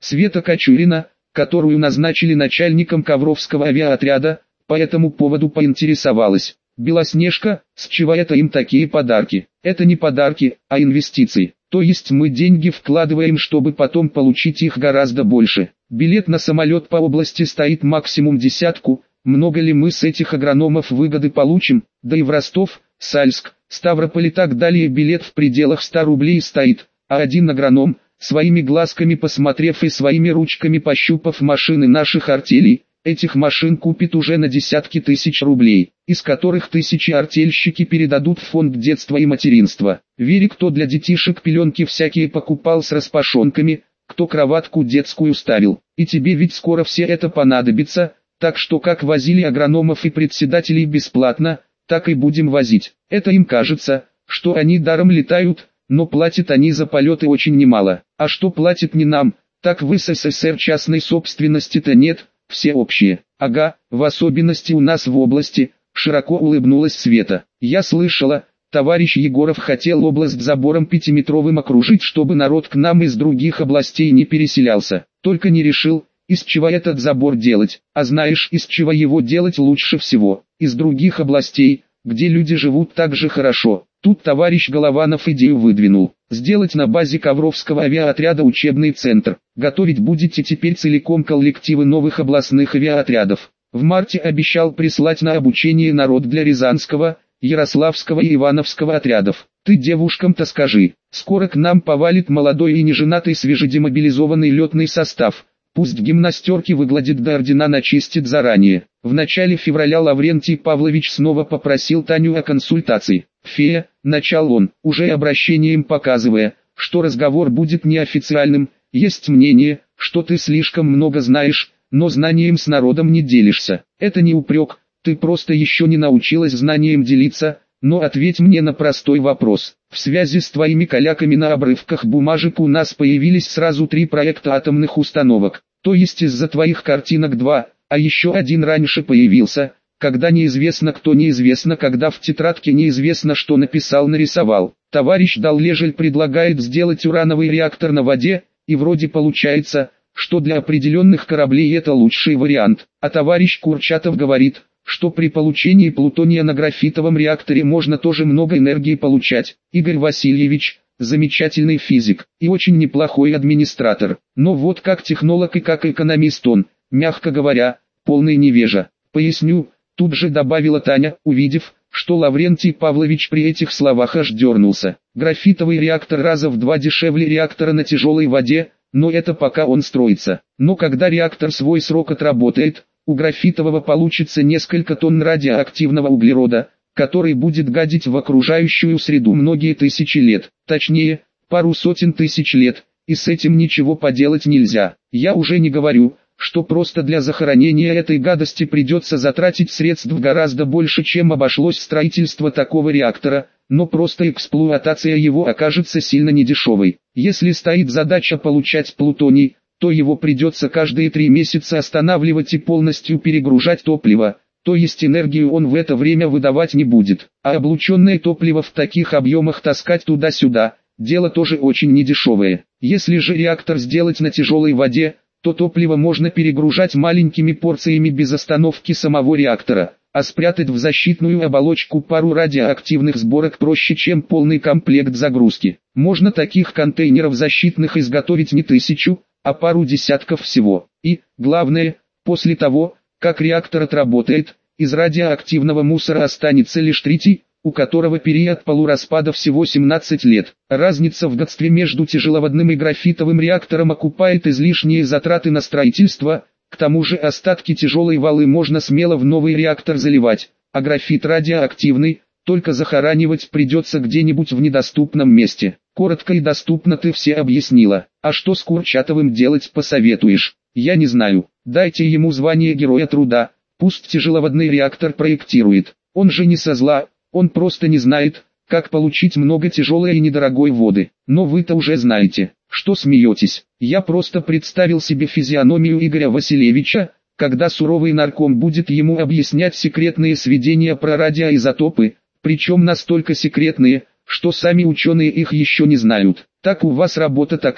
Света Кочурина, которую назначили начальником Ковровского авиаотряда, по этому поводу поинтересовалась: «Белоснежка, с чего это им такие подарки?» «Это не подарки, а инвестиции. То есть мы деньги вкладываем, чтобы потом получить их гораздо больше. Билет на самолет по области стоит максимум 10. Много ли мы с этих агрономов выгоды получим? Да и в Ростов, Сальск, Ставрополь и так далее билет в пределах 100 рублей стоит, а один агроном, своими глазками посмотрев и своими ручками пощупав машины наших артелей, этих машин купит уже на десятки тысяч рублей, из которых тысячи артельщики передадут в фонд детства и материнства. Вери, кто для детишек пеленки всякие покупал с распашонками, кто кроватку детскую ставил. И тебе ведь скоро все это понадобится, так что как возили агрономов и председателей бесплатно, так и будем возить. Это им кажется, что они даром летают, но платят они за полеты очень немало. А что платят не нам, так в СССР частной собственности-то нет, все общие. Ага, в особенности у нас в области, широко улыбнулась Света. Я слышала, товарищ Егоров хотел область забором 5-метровым окружить, чтобы народ к нам из других областей не переселялся. Только не решил, из чего этот забор делать. А знаешь, из чего его делать лучше всего? Из других областей, где люди живут так же хорошо. Тут товарищ Голованов идею выдвинул. Сделать на базе Ковровского авиаотряда учебный центр. Готовить будете теперь целиком коллективы новых областных авиаотрядов. В марте обещал прислать на обучение народ для Рязанского, Ярославского и Ивановского отрядов. Ты девушкам-то скажи, скоро к нам повалит молодой и неженатый свежедемобилизованный летный состав. Пусть гимнастерки выгладит да ордена начистит заранее. В начале февраля Лаврентий Павлович снова попросил Таню о консультации. «Фея», — начал он, уже обращением показывая, что разговор будет неофициальным, «есть мнение, что ты слишком много знаешь, но знанием с народом не делишься. Это не упрек, ты просто еще не научилась знанием делиться, но ответь мне на простой вопрос. В связи с твоими каляками на обрывках бумажек у нас появились сразу 3 проекта атомных установок, то есть из-за твоих картинок 2, а еще один раньше появился, когда неизвестно кто неизвестно когда в тетрадке неизвестно что написал-нарисовал. Товарищ Даллежель предлагает сделать урановый реактор на воде, и вроде получается, что для определенных кораблей это лучший вариант, а товарищ Курчатов говорит, что при получении плутония на графитовом реакторе можно тоже много энергии получать. Игорь Васильевич, замечательный физик и очень неплохой администратор, но вот как технолог и как экономист он, мягко говоря, полный невежа. Поясню, тут же добавила Таня, увидев, что Лаврентий Павлович при этих словах аж дернулся. Графитовый реактор раза в 2 дешевле реактора на тяжелой воде, но это пока он строится. Но когда реактор свой срок отработает, у графитового получится несколько тонн радиоактивного углерода, который будет гадить в окружающую среду многие тысячи лет, точнее, пару сотен тысяч лет, и с этим ничего поделать нельзя. Я уже не говорю, что просто для захоронения этой гадости придется затратить средств гораздо больше, чем обошлось строительство такого реактора, но просто эксплуатация его окажется сильно недешевой. Если стоит задача получать плутоний, то его придется каждые 3 месяца останавливать и полностью перегружать топливо, то есть энергию он в это время выдавать не будет. А облученное топливо в таких объемах таскать туда-сюда, дело тоже очень недешевое. Если же реактор сделать на тяжелой воде, то топливо можно перегружать маленькими порциями без остановки самого реактора, а спрятать в защитную оболочку пару радиоактивных сборок проще, чем полный комплект загрузки. Можно таких контейнеров защитных изготовить не 1000, а пару десятков всего. И, главное, после того, как реактор отработает, из радиоактивного мусора останется лишь тритий, у которого период полураспада всего 17 лет. Разница в годстве между тяжеловодным и графитовым реактором окупает излишние затраты на строительство, к тому же остатки тяжелой валы можно смело в новый реактор заливать, а графит радиоактивный, только захоранивать придется где-нибудь в недоступном месте. Коротко и доступно ты все объяснила. А что с Курчатовым делать посоветуешь? Я не знаю. Дайте ему звание Героя Труда, пусть тяжеловодный реактор проектирует. Он же не со зла, он просто не знает, как получить много тяжелой и недорогой воды. Но вы-то уже знаете, что смеетесь. Я просто представил себе физиономию Игоря Васильевича, когда суровый нарком будет ему объяснять секретные сведения про радиоизотопы, причем настолько секретные, что сами ученые их еще не знают. Так у вас работа такая.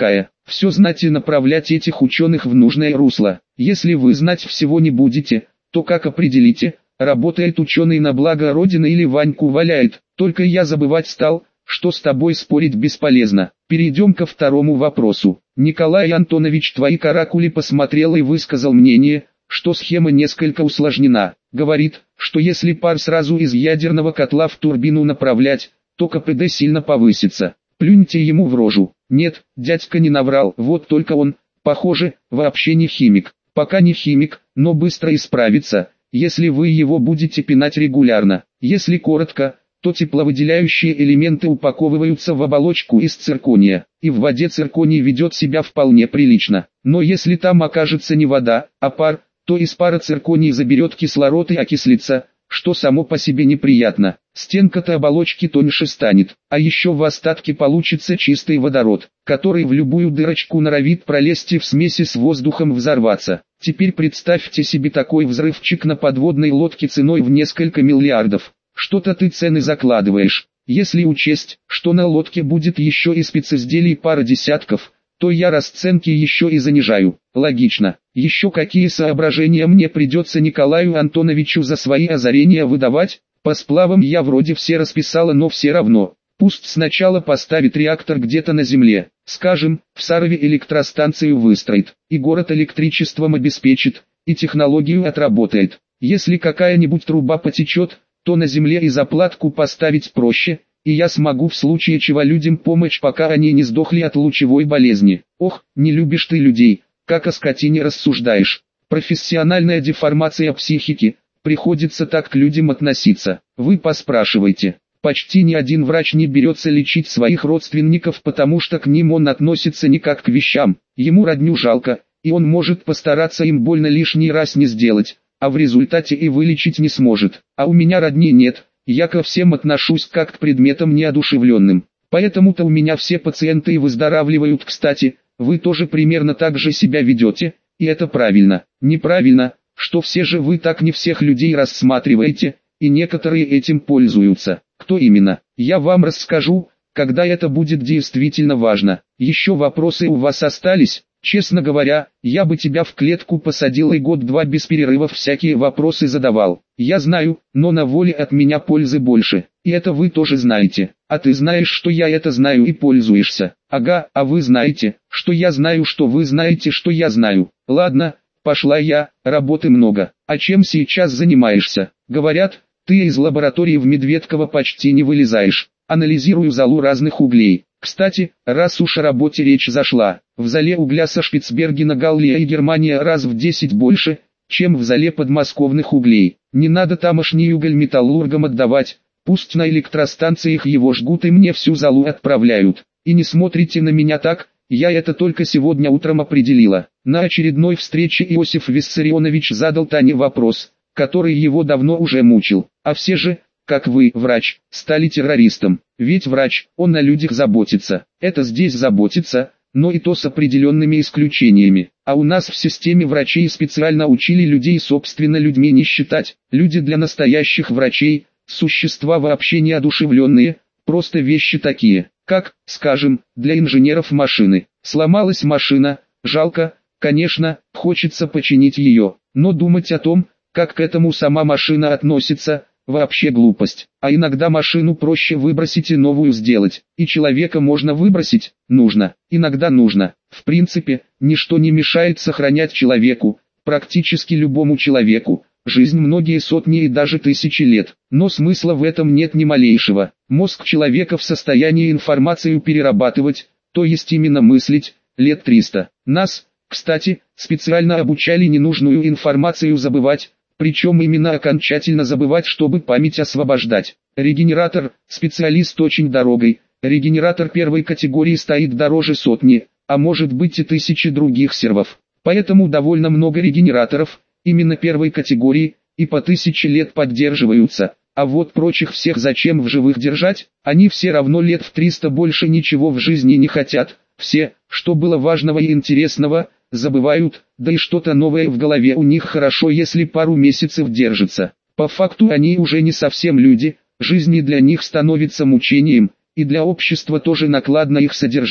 все знать и направлять этих ученых в нужное русло. Если вы знать всего не будете, то как определите, работает ученый на благо Родины или Ваньку валяет? Только я забывать стал, что с тобой спорить бесполезно. Перейдем ко второму вопросу. Николай Антонович твои каракули посмотрел и высказал мнение, что схема несколько усложнена. Говорит, что если пар сразу из ядерного котла в турбину направлять, то КПД сильно повысится. Плюньте ему в рожу. Нет, дядька не наврал, вот только он, похоже, вообще не химик. Пока не химик, но быстро исправится, если вы его будете пинать регулярно. Если коротко, то тепловыделяющие элементы упаковываются в оболочку из циркония, и в воде цирконий ведет себя вполне прилично. Но если там окажется не вода, а пар, то из пара цирконий заберет кислород и окислится, что само по себе неприятно. Стенка-то оболочки тоньше станет, а еще в остатке получится чистый водород, который в любую дырочку норовит пролезть и в смеси с воздухом взорваться. Теперь представьте себе такой взрывчик на подводной лодке ценой в несколько миллиардов. Что-то ты цены закладываешь. Если учесть, что на лодке будет еще и специзделий пара десятков, то я расценки еще и занижаю. Логично. Еще какие соображения мне придется Николаю Антоновичу за свои озарения выдавать? По сплавам я вроде все расписала, но все равно. Пусть сначала поставит реактор где-то на земле, скажем, в Сарове электростанцию выстроит, и город электричеством обеспечит, и технологию отработает. Если какая-нибудь труба потечет, то на земле и заплатку поставить проще, и я смогу в случае чего людям помочь, пока они не сдохли от лучевой болезни. Ох, не любишь ты людей, как о скотине рассуждаешь. Профессиональная деформация психики, приходится так к людям относиться. Вы поспрашивайте. Почти ни один врач не берется лечить своих родственников, потому что к ним он относится не как к вещам. Ему родню жалко, и он может постараться им больно лишний раз не сделать, а в результате и вылечить не сможет. А у меня родни нет, я ко всем отношусь как к предметам неодушевленным. Поэтому-то у меня все пациенты и выздоравливают. Кстати, вы тоже примерно так же себя ведете, и это правильно. Неправильно, что все же вы так не всех людей рассматриваете, и некоторые этим пользуются. Кто именно, я вам расскажу, когда это будет действительно важно. Еще вопросы у вас остались? Честно говоря, я бы тебя в клетку посадил и год-два без перерывов всякие вопросы задавал. Я знаю, но на воле от меня пользы больше, и это вы тоже знаете. А ты знаешь, что я это знаю и пользуешься. Ага, а вы знаете, что я знаю, что вы знаете, что я знаю. Ладно, пошла я, работы много. А чем сейчас занимаешься? Говорят, ты из лаборатории в Медведково почти не вылезаешь. Анализирую залу разных углей. Кстати, раз уж о работе речь зашла, в зале угля со Шпицбергена Галлия и Германия раз в 10 больше, чем в зале подмосковных углей. Не надо тамошний уголь металлургам отдавать, пусть на электростанциях его жгут и мне всю залу отправляют. И не смотрите на меня так, я это только сегодня утром определила. На очередной встрече Иосиф Виссарионович задал Тане вопрос, который его давно уже мучил. А все же, как вы, врач, стали террористом? Ведь врач, он о людях заботится. Это здесь заботится, но и то с определенными исключениями. А у нас в системе врачей специально учили людей собственно людьми не считать. Люди для настоящих врачей, существа вообще неодушевленные, просто вещи такие, как, скажем, для инженеров машины. Сломалась машина, жалко, конечно, хочется починить ее, но думать о том, как к этому сама машина относится, вообще глупость. А иногда машину проще выбросить и новую сделать. И человека можно выбросить? Нужно. Иногда нужно. В принципе, ничто не мешает сохранять человеку, практически любому человеку, жизнь многие сотни и даже тысячи лет. Но смысла в этом нет ни малейшего. Мозг человека в состоянии информацию перерабатывать, то есть именно мыслить, лет 300. Нас, кстати, специально обучали ненужную информацию забывать, причем именно окончательно забывать, чтобы память освобождать. Регенератор, специалист очень дорогой, регенератор первой категории стоит дороже сотни, а может быть и тысячи других сервов. Поэтому довольно много регенераторов, именно первой категории, и по 1000 лет поддерживаются. А вот прочих всех зачем в живых держать? Они все равно лет в 300 больше ничего в жизни не хотят. Все, что было важного и интересного, забывают, да и что-то новое в голове у них хорошо, если пару месяцев держится. По факту они уже не совсем люди, жизнь для них становится мучением, и для общества тоже накладно их содержать.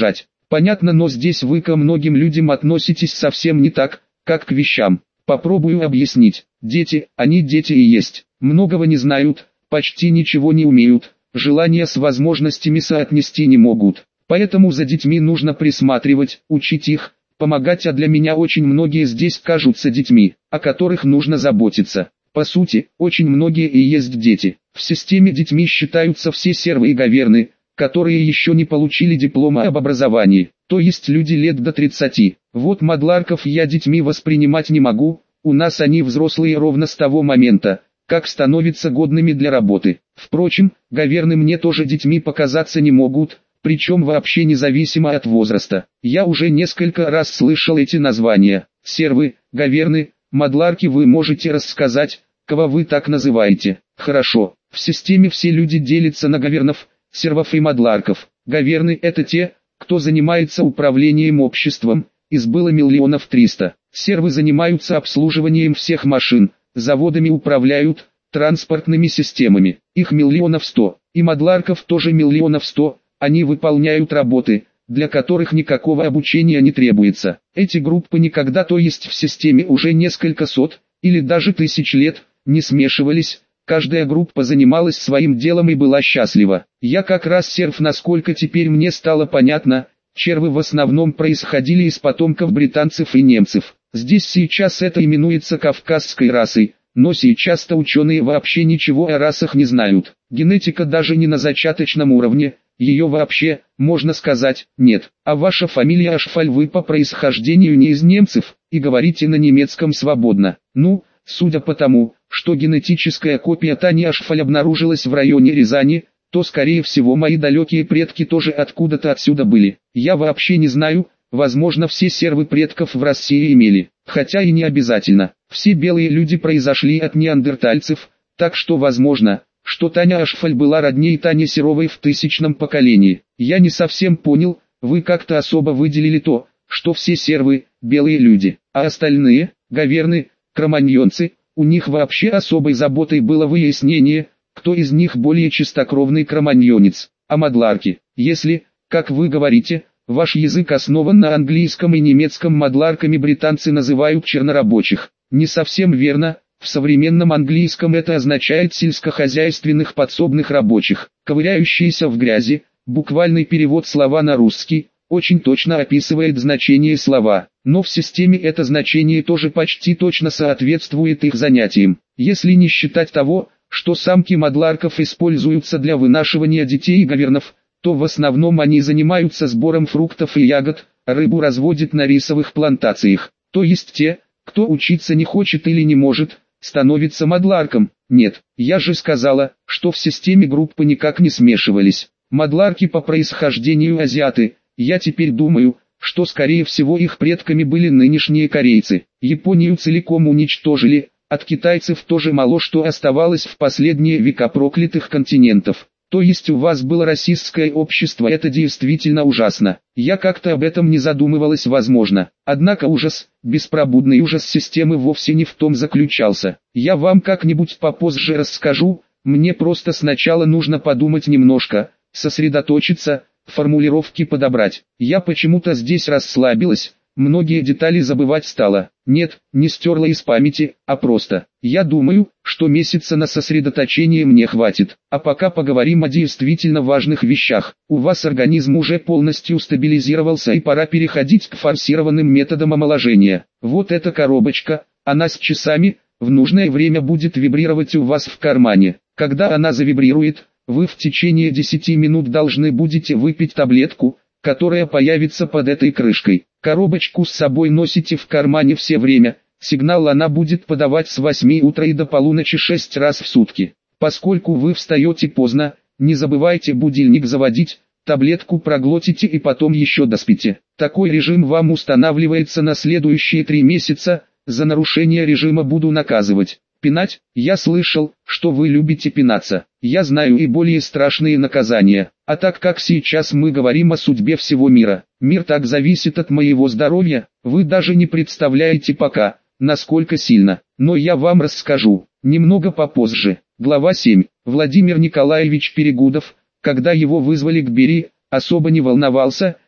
Понятно, но здесь вы ко многим людям относитесь совсем не так, как к вещам. Попробую объяснить. Дети, они дети и есть. Многого не знают, почти ничего не умеют, желания с возможностями соотнести не могут. Поэтому за детьми нужно присматривать, учить их, помогать, а для меня очень многие здесь кажутся детьми, о которых нужно заботиться. По сути, очень многие и есть дети. В системе детьми считаются все сервы и гаверны, которые еще не получили диплома об образовании, то есть люди лет до 30. Вот мадларков я детьми воспринимать не могу, у нас они взрослые ровно с того момента, как становятся годными для работы. Впрочем, гаверны мне тоже детьми показаться не могут, причем вообще независимо от возраста. Я уже несколько раз слышал эти названия. Сервы, гаверны, мадларки. Вы можете рассказать, кого вы так называете? Хорошо, в системе все люди делятся на гавернов, сервов и мадларков. Гаверны – это те, кто занимается управлением обществом, их было 1 300 000. Сервы занимаются обслуживанием всех машин, заводами управляют, транспортными системами, их 1 100 000, и мадларков тоже 1 100 000, они выполняют работы, для которых никакого обучения не требуется. Эти группы никогда, то есть в системе уже несколько сот, или даже тысяч лет, не смешивались, каждая группа занималась своим делом и была счастлива. Я как раз серв, насколько теперь мне стало понятно, червы в основном происходили из потомков британцев и немцев. Здесь сейчас это именуется кавказской расой, но сейчас-то ученые вообще ничего о расах не знают. Генетика даже не на зачаточном уровне, ее вообще, можно сказать, нет. А ваша фамилия Ашфаль, вы по происхождению не из немцев, и говорите на немецком свободно. Ну, судя по тому, что генетическая копия Тани Ашфаль обнаружилась в районе Рязани, то скорее всего мои далекие предки тоже откуда-то отсюда были. Я вообще не знаю, возможно все сервы предков в России имели, хотя и не обязательно. Все белые люди произошли от неандертальцев, так что возможно, что Таня Ашфаль была родней Тане Серовой в 1000-м поколении. Я не совсем понял, вы как-то особо выделили то, что все сервы – белые люди, а остальные – гаверны, кроманьонцы, у них вообще особой заботой было выяснение, кто из них более чистокровный кроманьонец, а мадларки. Если, как вы говорите, ваш язык основан на английском и немецком, мадларками британцы называют чернорабочих. Не совсем верно, в современном английском это означает сельскохозяйственных подсобных рабочих, ковыряющиеся в грязи. Буквальный перевод слова на русский очень точно описывает значение слова, но в системе это значение тоже почти точно соответствует их занятиям. Если не считать того, что самки мадларков используются для вынашивания детей и гавернов, то в основном они занимаются сбором фруктов и ягод, рыбу разводят на рисовых плантациях. То есть те, кто учиться не хочет или не может, становится мадларком. Нет, я же сказала, что в системе группы никак не смешивались. Мадларки по происхождению азиаты. Я теперь думаю, что скорее всего их предками были нынешние корейцы. Японию целиком уничтожили, от китайцев тоже мало что оставалось в последние века проклятых континентов. То есть у вас было российское общество, это действительно ужасно. Я как-то об этом не задумывалась, возможно. Однако ужас, беспробудный ужас системы вовсе не в том заключался. Я вам как-нибудь попозже расскажу, мне просто сначала нужно подумать немножко, сосредоточиться, формулировки подобрать. Я почему-то здесь расслабилась, многие детали забывать стала. Нет, не стерла из памяти, а просто. Я думаю, что месяца на сосредоточение мне хватит. А пока поговорим о действительно важных вещах. У вас организм уже полностью стабилизировался и пора переходить к форсированным методам омоложения. Вот эта коробочка, она с часами, в нужное время будет вибрировать у вас в кармане. Когда она завибрирует, вы в течение 10 минут должны будете выпить таблетку, которая появится под этой крышкой. Коробочку с собой носите в кармане все время, сигнал она будет подавать с 8 утра и до полуночи 6 раз в сутки. Поскольку вы встаете поздно, не забывайте будильник заводить, таблетку проглотите и потом еще доспите. Такой режим вам устанавливается на следующие 3 месяца, за нарушение режима буду наказывать. Пинать? Я слышал, что вы любите пинаться. Я знаю и более страшные наказания. А так как сейчас мы говорим о судьбе всего мира, мир так зависит от моего здоровья, вы даже не представляете пока, насколько сильно. Но я вам расскажу, немного попозже. Глава 7. Владимир Николаевич Перегудов, когда его вызвали к Берии, особо не волновался,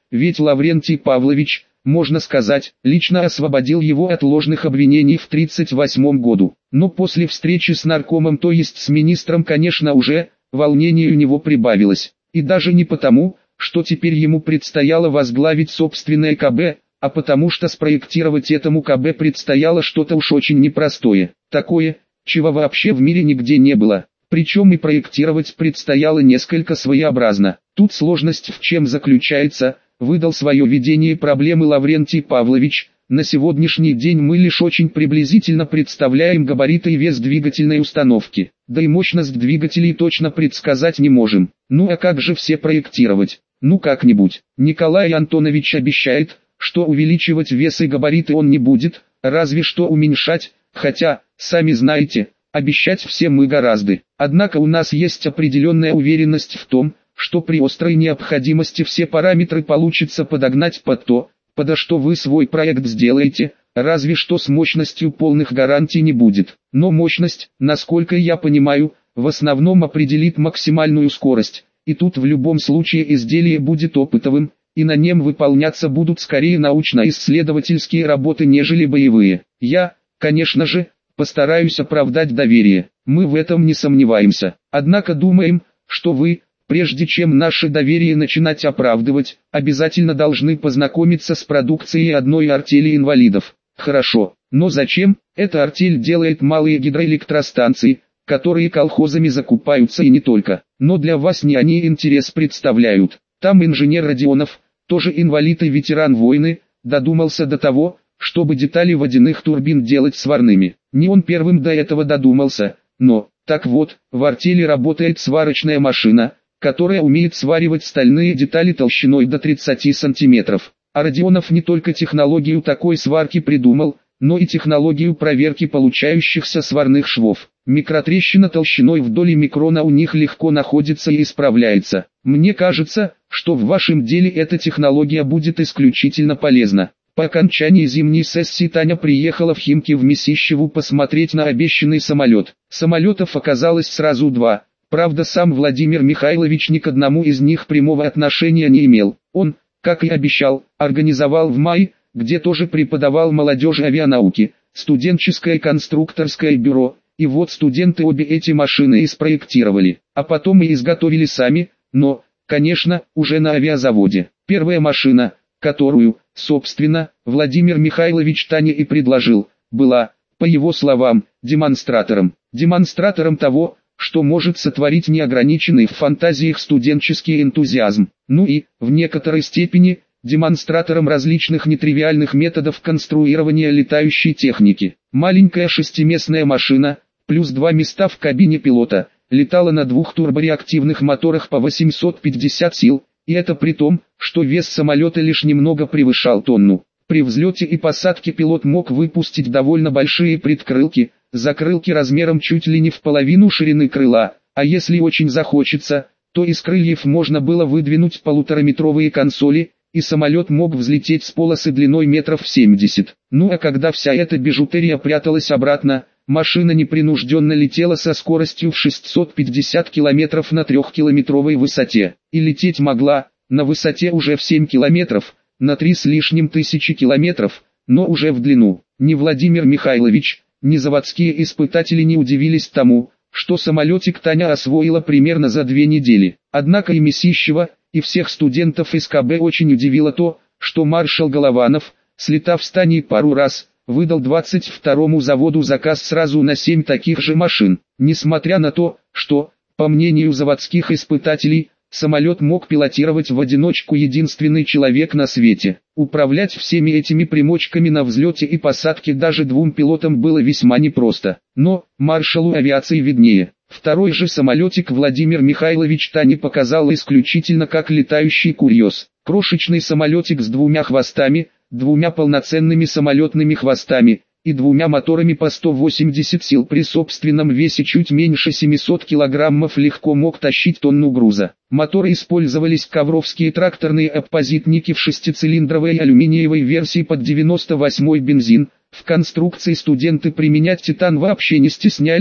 ведь Лаврентий Павлович, можно сказать, лично освободил его от ложных обвинений в 1938 году. Но после встречи с наркомом, то есть с министром, конечно уже, волнение у него прибавилось. И даже не потому, что теперь ему предстояло возглавить собственное КБ, а потому что спроектировать этому КБ предстояло что-то уж очень непростое. Такое, чего вообще в мире нигде не было. Причем и проектировать предстояло несколько своеобразно. Тут сложность в чем заключается, выдал свое видение проблемы Лаврентий Павлович. На сегодняшний день мы лишь очень приблизительно представляем габариты и вес двигательной установки. Да и мощность двигателей точно предсказать не можем. Ну а как же все проектировать? Ну как-нибудь. Николай Антонович обещает, что увеличивать вес и габариты он не будет, разве что уменьшать, хотя, сами знаете, обещать все мы гораздо. Однако у нас есть определенная уверенность в том, что при острой необходимости все параметры получится подогнать под то, подо что вы свой проект сделаете, разве что с мощностью полных гарантий не будет. Но мощность, насколько я понимаю, в основном определит максимальную скорость, и тут в любом случае изделие будет опытовым, и на нем выполняться будут скорее научно-исследовательские работы, нежели боевые. Я, конечно же, постараюсь оправдать доверие, мы в этом не сомневаемся. Однако думаем, что вы, прежде чем наше доверие начинать оправдывать, обязательно должны познакомиться с продукцией одной артели инвалидов. Хорошо, но зачем? Эта артель делает малые гидроэлектростанции, которые колхозами закупаются и не только. Но для вас не они интерес представляют. Там инженер Родионов, тоже инвалид и ветеран войны, додумался до того, чтобы детали водяных турбин делать сварными. Не он первым до этого додумался, но, так вот, в артели работает сварочная машина, которая умеет сваривать стальные детали толщиной до 30 сантиметров. А Родионов не только технологию такой сварки придумал, но и технологию проверки получающихся сварных швов. Микротрещина толщиной вдоль микрона у них легко находится и исправляется. Мне кажется, что в вашем деле эта технология будет исключительно полезна. По окончании зимней сессии Таня приехала в Химки в Месищеву посмотреть на обещанный самолет. Самолетов оказалось сразу два. Правда, сам Владимир Михайлович ни к одному из них прямого отношения не имел. Он, как и обещал, организовал в мае, где тоже преподавал молодежи авианауки, студенческое конструкторское бюро, и вот студенты обе эти машины и спроектировали, а потом и изготовили сами, но, конечно, уже на авиазаводе. Первая машина, которую, собственно, Владимир Михайлович Тане и предложил, была, по его словам, демонстратором. Демонстратором того, что может сотворить неограниченный в фантазиях студенческий энтузиазм, ну и, в некоторой степени, демонстратором различных нетривиальных методов конструирования летающей техники. Маленькая шестиместная машина, плюс 2 места в кабине пилота, летала на двух турбореактивных моторах по 850 сил, и это при том, что вес самолета лишь немного превышал тонну. При взлете и посадке пилот мог выпустить довольно большие предкрылки, закрылки размером чуть ли не в половину ширины крыла, а если очень захочется, то из крыльев можно было выдвинуть полутораметровые консоли, и самолет мог взлететь с полосы длиной метров 70. Ну а когда вся эта бижутерия пряталась обратно, машина непринужденно летела со скоростью в 650 км на 3-километровой высоте. И лететь могла, на высоте уже в 7 километров, на 3 с лишним тысячи километров, но уже в длину. Ни Владимир Михайлович, ни заводские испытатели не удивились тому, что самолетик Таня освоила примерно за 2 недели. Однако и Месищева, и всех студентов из КБ очень удивило то, что маршал Голованов, слетав с Таней пару раз, выдал 22-му заводу заказ сразу на 7 таких же машин. Несмотря на то, что, по мнению заводских испытателей, самолет мог пилотировать в одиночку единственный человек на свете. Управлять всеми этими примочками на взлете и посадке даже 2 пилотам было весьма непросто. Но, маршалу авиации виднее. Второй же самолетик Владимир Михайлович Тане показал исключительно как летающий курьез. Крошечный самолетик с 2 хвостами, 2 полноценными самолетными хвостами, и 2 моторами по 180 сил при собственном весе чуть меньше 700 килограммов легко мог тащить тонну груза. Моторы использовались ковровские тракторные оппозитники в 6-цилиндровой алюминиевой версии под 98-й бензин. В конструкции студенты применять титан вообще не стеснялись,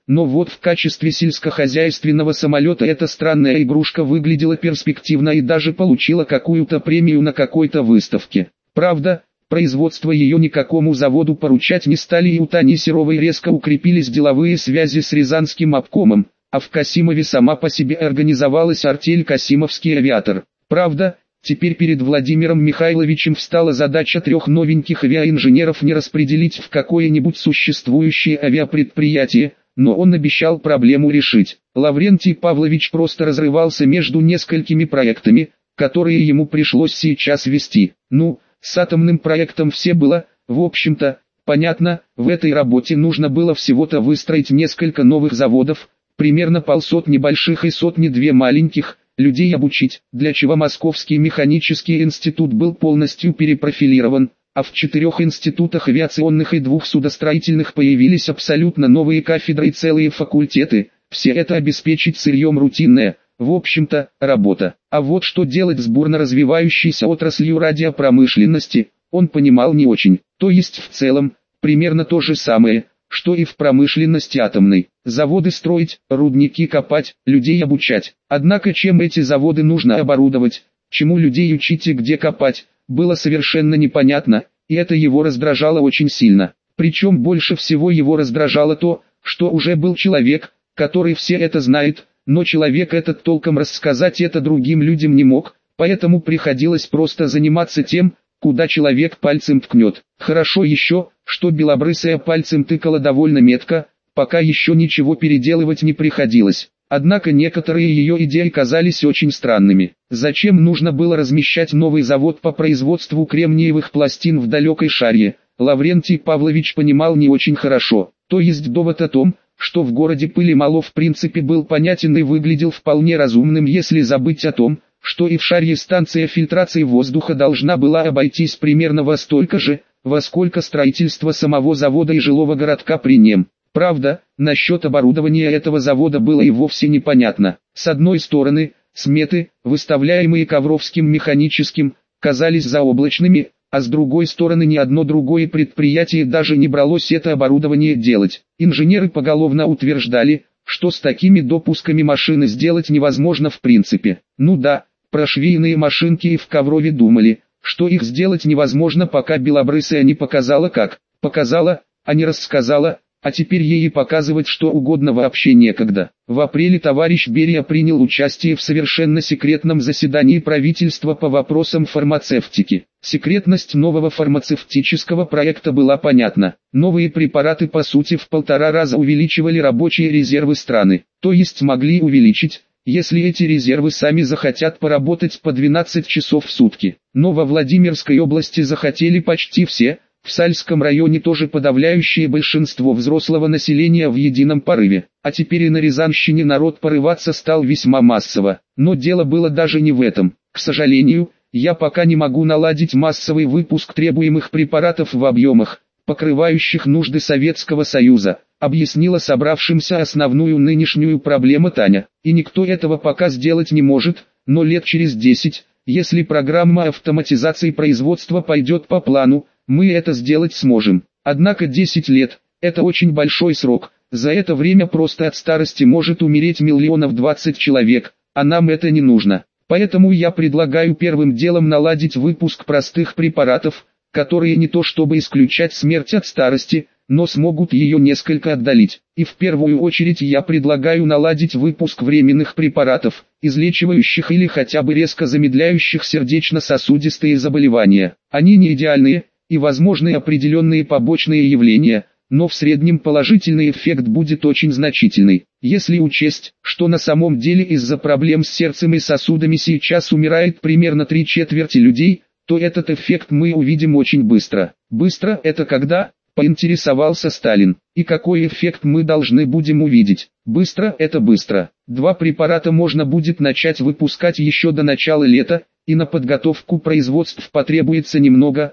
но вот в качестве сельскохозяйственного самолета эта странная игрушка выглядела перспективно и даже получила какую-то премию на какой-то выставке. Правда, производство ее никакому заводу поручать не стали, и у Тани Серовой резко укрепились деловые связи с Рязанским обкомом, а в Касимове сама по себе организовалась артель «Касимовский авиатор». Правда, теперь перед Владимиром Михайловичем встала задача 3 новеньких авиаинженеров не распределить в какое-нибудь существующее авиапредприятие, но он обещал проблему решить. Лаврентий Павлович просто разрывался между несколькими проектами, которые ему пришлось сейчас вести. Ну, с атомным проектом все было, в общем-то, понятно. В этой работе нужно было всего-то выстроить несколько новых заводов, примерно полсотни больших и сотни-две маленьких, людей обучить, для чего Московский механический институт был полностью перепрофилирован, а в 4 институтах авиационных и 2 судостроительных появились абсолютно новые кафедры и целые факультеты. Все это обеспечить сырьем рутинная, в общем-то, работа. А вот что делать с бурно развивающейся отраслью радиопромышленности, он понимал не очень. То есть в целом, примерно то же самое, что и в промышленности атомной. Заводы строить, рудники копать, людей обучать. Однако чем эти заводы нужно оборудовать, чему людей учить и где копать, было совершенно непонятно, и это его раздражало очень сильно. Причем больше всего его раздражало то, что уже был человек, который все это знает, но человек этот толком рассказать это другим людям не мог, поэтому приходилось просто заниматься тем, куда человек пальцем ткнет. Хорошо еще, что белобрысая пальцем тыкала довольно метко, пока еще ничего переделывать не приходилось. Однако некоторые ее идеи казались очень странными. Зачем нужно было размещать новый завод по производству кремниевых пластин в далекой Шарье, Лаврентий Павлович понимал не очень хорошо. То есть довод о том, что в городе пыли мало, в принципе был понятен и выглядел вполне разумным, если забыть о том, что и в Шарье станция фильтрации воздуха должна была обойтись примерно во столько же, во сколько строительство самого завода и жилого городка при нем. Правда, насчет оборудования этого завода было и вовсе непонятно. С одной стороны, сметы, выставляемые Ковровским механическим, казались заоблачными, а с другой стороны ни одно другое предприятие даже не бралось это оборудование делать. Инженеры поголовно утверждали, что с такими допусками машины сделать невозможно в принципе. Ну да, про швейные машинки и в Коврове думали, что их сделать невозможно, пока белобрысая не показала как. Показала, а не рассказала. А теперь ей показывать что угодно вообще некогда. В апреле товарищ Берия принял участие в совершенно секретном заседании правительства по вопросам фармацевтики. Секретность нового фармацевтического проекта была понятна. Новые препараты по сути в 1,5 раза увеличивали рабочие резервы страны. То есть могли увеличить, если эти резервы сами захотят поработать по 12 часов в сутки. Но во Владимирской области захотели почти все. В Сальском районе тоже подавляющее большинство взрослого населения в едином порыве. А теперь и на Рязанщине народ порываться стал весьма массово. Но дело было даже не в этом. К сожалению, я пока не могу наладить массовый выпуск требуемых препаратов в объемах, покрывающих нужды Советского Союза, объяснила собравшимся основную нынешнюю проблему Таня. И никто этого пока сделать не может, но лет через 10, если программа автоматизации производства пойдет по плану, мы это сделать сможем. Однако 10 лет – это очень большой срок, за это время просто от старости может умереть 20 миллионов человек, а нам это не нужно. Поэтому я предлагаю первым делом наладить выпуск простых препаратов, которые не то чтобы исключать смерть от старости, но смогут ее несколько отдалить. И в первую очередь я предлагаю наладить выпуск временных препаратов, излечивающих или хотя бы резко замедляющих сердечно-сосудистые заболевания. Они не идеальные, и возможны определенные побочные явления, но в среднем положительный эффект будет очень значительный. Если учесть, что на самом деле из-за проблем с сердцем и сосудами сейчас умирает примерно 3/4 людей, то этот эффект мы увидим очень быстро. Быстро это когда? Поинтересовался Сталин. И какой эффект мы должны будем увидеть? Быстро это быстро. 2 препарата можно будет начать выпускать еще до начала лета, и на подготовку производств потребуется немного,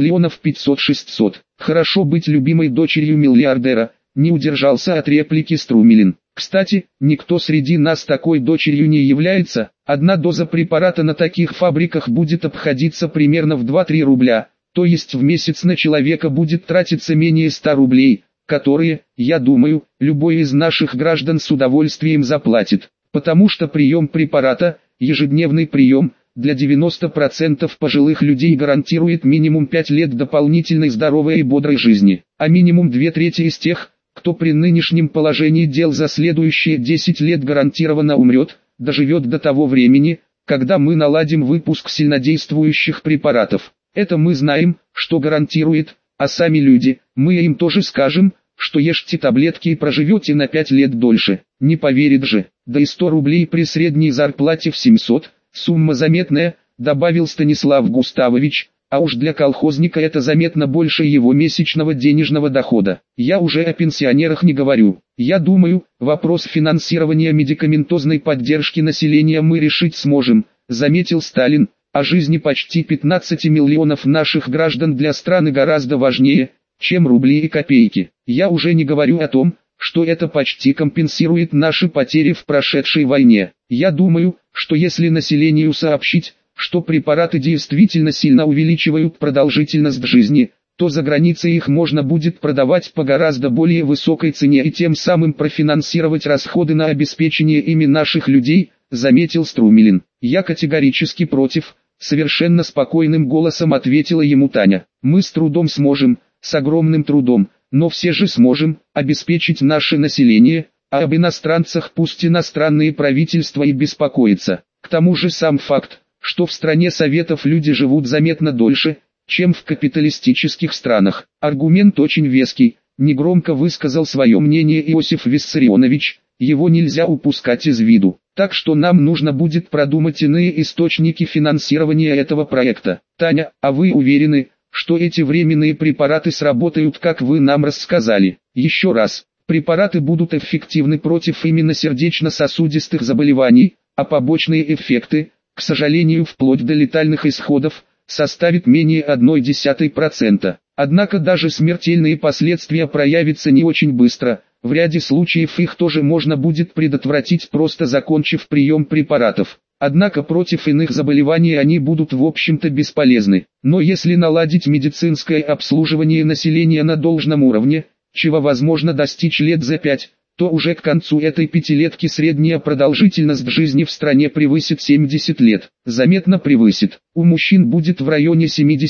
500-600. Хорошо быть любимой дочерью миллиардера, не удержался от реплики Струмилин. Кстати, никто среди нас такой дочерью не является, 1 доза препарата на таких фабриках будет обходиться примерно в 2-3 рубля, то есть в месяц на человека будет тратиться менее 100 рублей, которые, я думаю, любой из наших граждан с удовольствием заплатит, потому что прием препарата, ежедневный прием, для 90% пожилых людей гарантирует минимум 5 лет дополнительной здоровой и бодрой жизни, а минимум 2/3 из тех, кто при нынешнем положении дел за следующие 10 лет гарантированно умрет, доживет до того времени, когда мы наладим выпуск сильнодействующих препаратов. Это мы знаем, что гарантирует, а сами люди, мы им тоже скажем, что ешьте таблетки и проживете на 5 лет дольше. Не поверит же, да и 100 рублей при средней зарплате в 700, сумма заметная, добавил Станислав Густавович, а уж для колхозника это заметно больше его месячного денежного дохода. Я уже о пенсионерах не говорю. Я думаю, вопрос финансирования медикаментозной поддержки населения мы решить сможем, заметил Сталин, а жизни почти 15 миллионов наших граждан для страны гораздо важнее, чем рубли и копейки. Я уже не говорю о том, что это почти компенсирует наши потери в прошедшей войне. Я думаю, что если населению сообщить, что препараты действительно сильно увеличивают продолжительность жизни, то за границей их можно будет продавать по гораздо более высокой цене и тем самым профинансировать расходы на обеспечение ими наших людей, заметил Струмилин. Я категорически против, совершенно спокойным голосом ответила ему Таня. Мы с трудом сможем, с огромным трудом, но все же сможем, обеспечить наше население, а об иностранцах пусть иностранные правительства и беспокоятся. К тому же сам факт, что в стране Советов люди живут заметно дольше, чем в капиталистических странах. Аргумент очень веский, негромко высказал свое мнение Иосиф Виссарионович, его нельзя упускать из виду. Так что нам нужно будет продумать иные источники финансирования этого проекта. Таня, а вы уверены, что эти временные препараты сработают, как вы нам рассказали? Еще раз, препараты будут эффективны против именно сердечно-сосудистых заболеваний, а побочные эффекты, к сожалению, вплоть до летальных исходов, составит менее 0,1%. Однако даже смертельные последствия проявятся не очень быстро, в ряде случаев их тоже можно будет предотвратить, просто закончив прием препаратов. Однако против иных заболеваний они будут в общем-то бесполезны. Но если наладить медицинское обслуживание населения на должном уровне, чего возможно достичь лет за 5, то уже к концу этой пятилетки средняя продолжительность жизни в стране превысит 70 лет. Заметно превысит. У мужчин будет в районе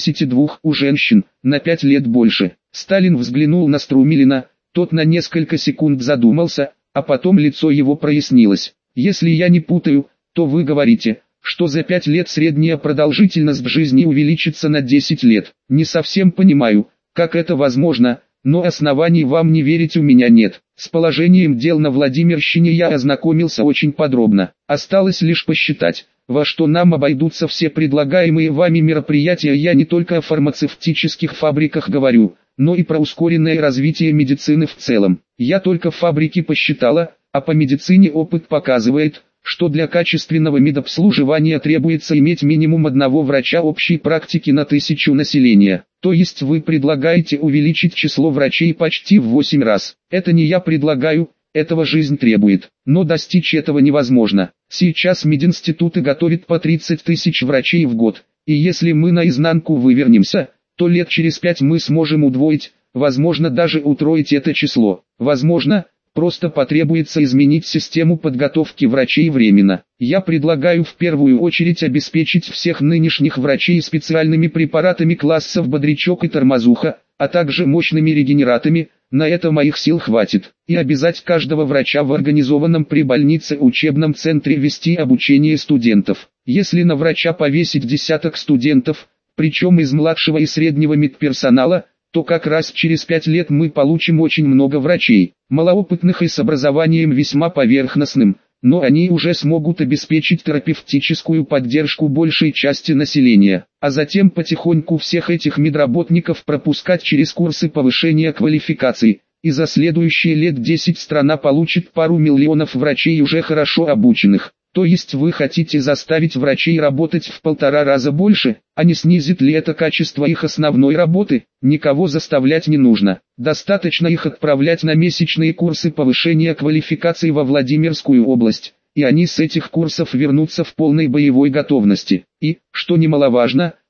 72, у женщин на 5 лет больше. Сталин взглянул на Струмилина, тот на несколько секунд задумался, а потом лицо его прояснилось. Если я не путаю, то вы говорите, что за 5 лет средняя продолжительность жизни увеличится на 10 лет. Не совсем понимаю, как это возможно, но оснований вам не верить у меня нет. С положением дел на Владимирщине я ознакомился очень подробно. Осталось лишь посчитать, во что нам обойдутся все предлагаемые вами мероприятия. Я не только о фармацевтических фабриках говорю, но и про ускоренное развитие медицины в целом. Я только фабрики посчитала, а по медицине опыт показывает, что для качественного медобслуживания требуется иметь минимум одного врача общей практики на 1000 населения. То есть вы предлагаете увеличить число врачей почти в 8 раз. Это не я предлагаю, этого жизнь требует. Но достичь этого невозможно. Сейчас мединституты готовят по 30 тысяч врачей в год. И если мы наизнанку вывернемся, то лет через 5 мы сможем удвоить, возможно даже утроить это число. Возможно, просто потребуется изменить систему подготовки врачей временно. Я предлагаю в первую очередь обеспечить всех нынешних врачей специальными препаратами классов бодрячок и тормозуха, а также мощными регенератами, на это моих сил хватит. И обязать каждого врача в организованном при больнице учебном центре вести обучение студентов. Если на врача повесить десяток студентов, причем из младшего и среднего медперсонала, то как раз через 5 лет мы получим очень много врачей, малоопытных и с образованием весьма поверхностным, но они уже смогут обеспечить терапевтическую поддержку большей части населения, а затем потихоньку всех этих медработников пропускать через курсы повышения квалификации, и за следующие лет 10 страна получит пару миллионов врачей уже хорошо обученных. То есть вы хотите заставить врачей работать в 1,5 раза больше, а не снизит ли это качество их основной работы? Никого заставлять не нужно. Достаточно их отправлять на месячные курсы повышения квалификации во Владимирскую область, и они с этих курсов вернутся в полной боевой готовности. И, что немаловажно,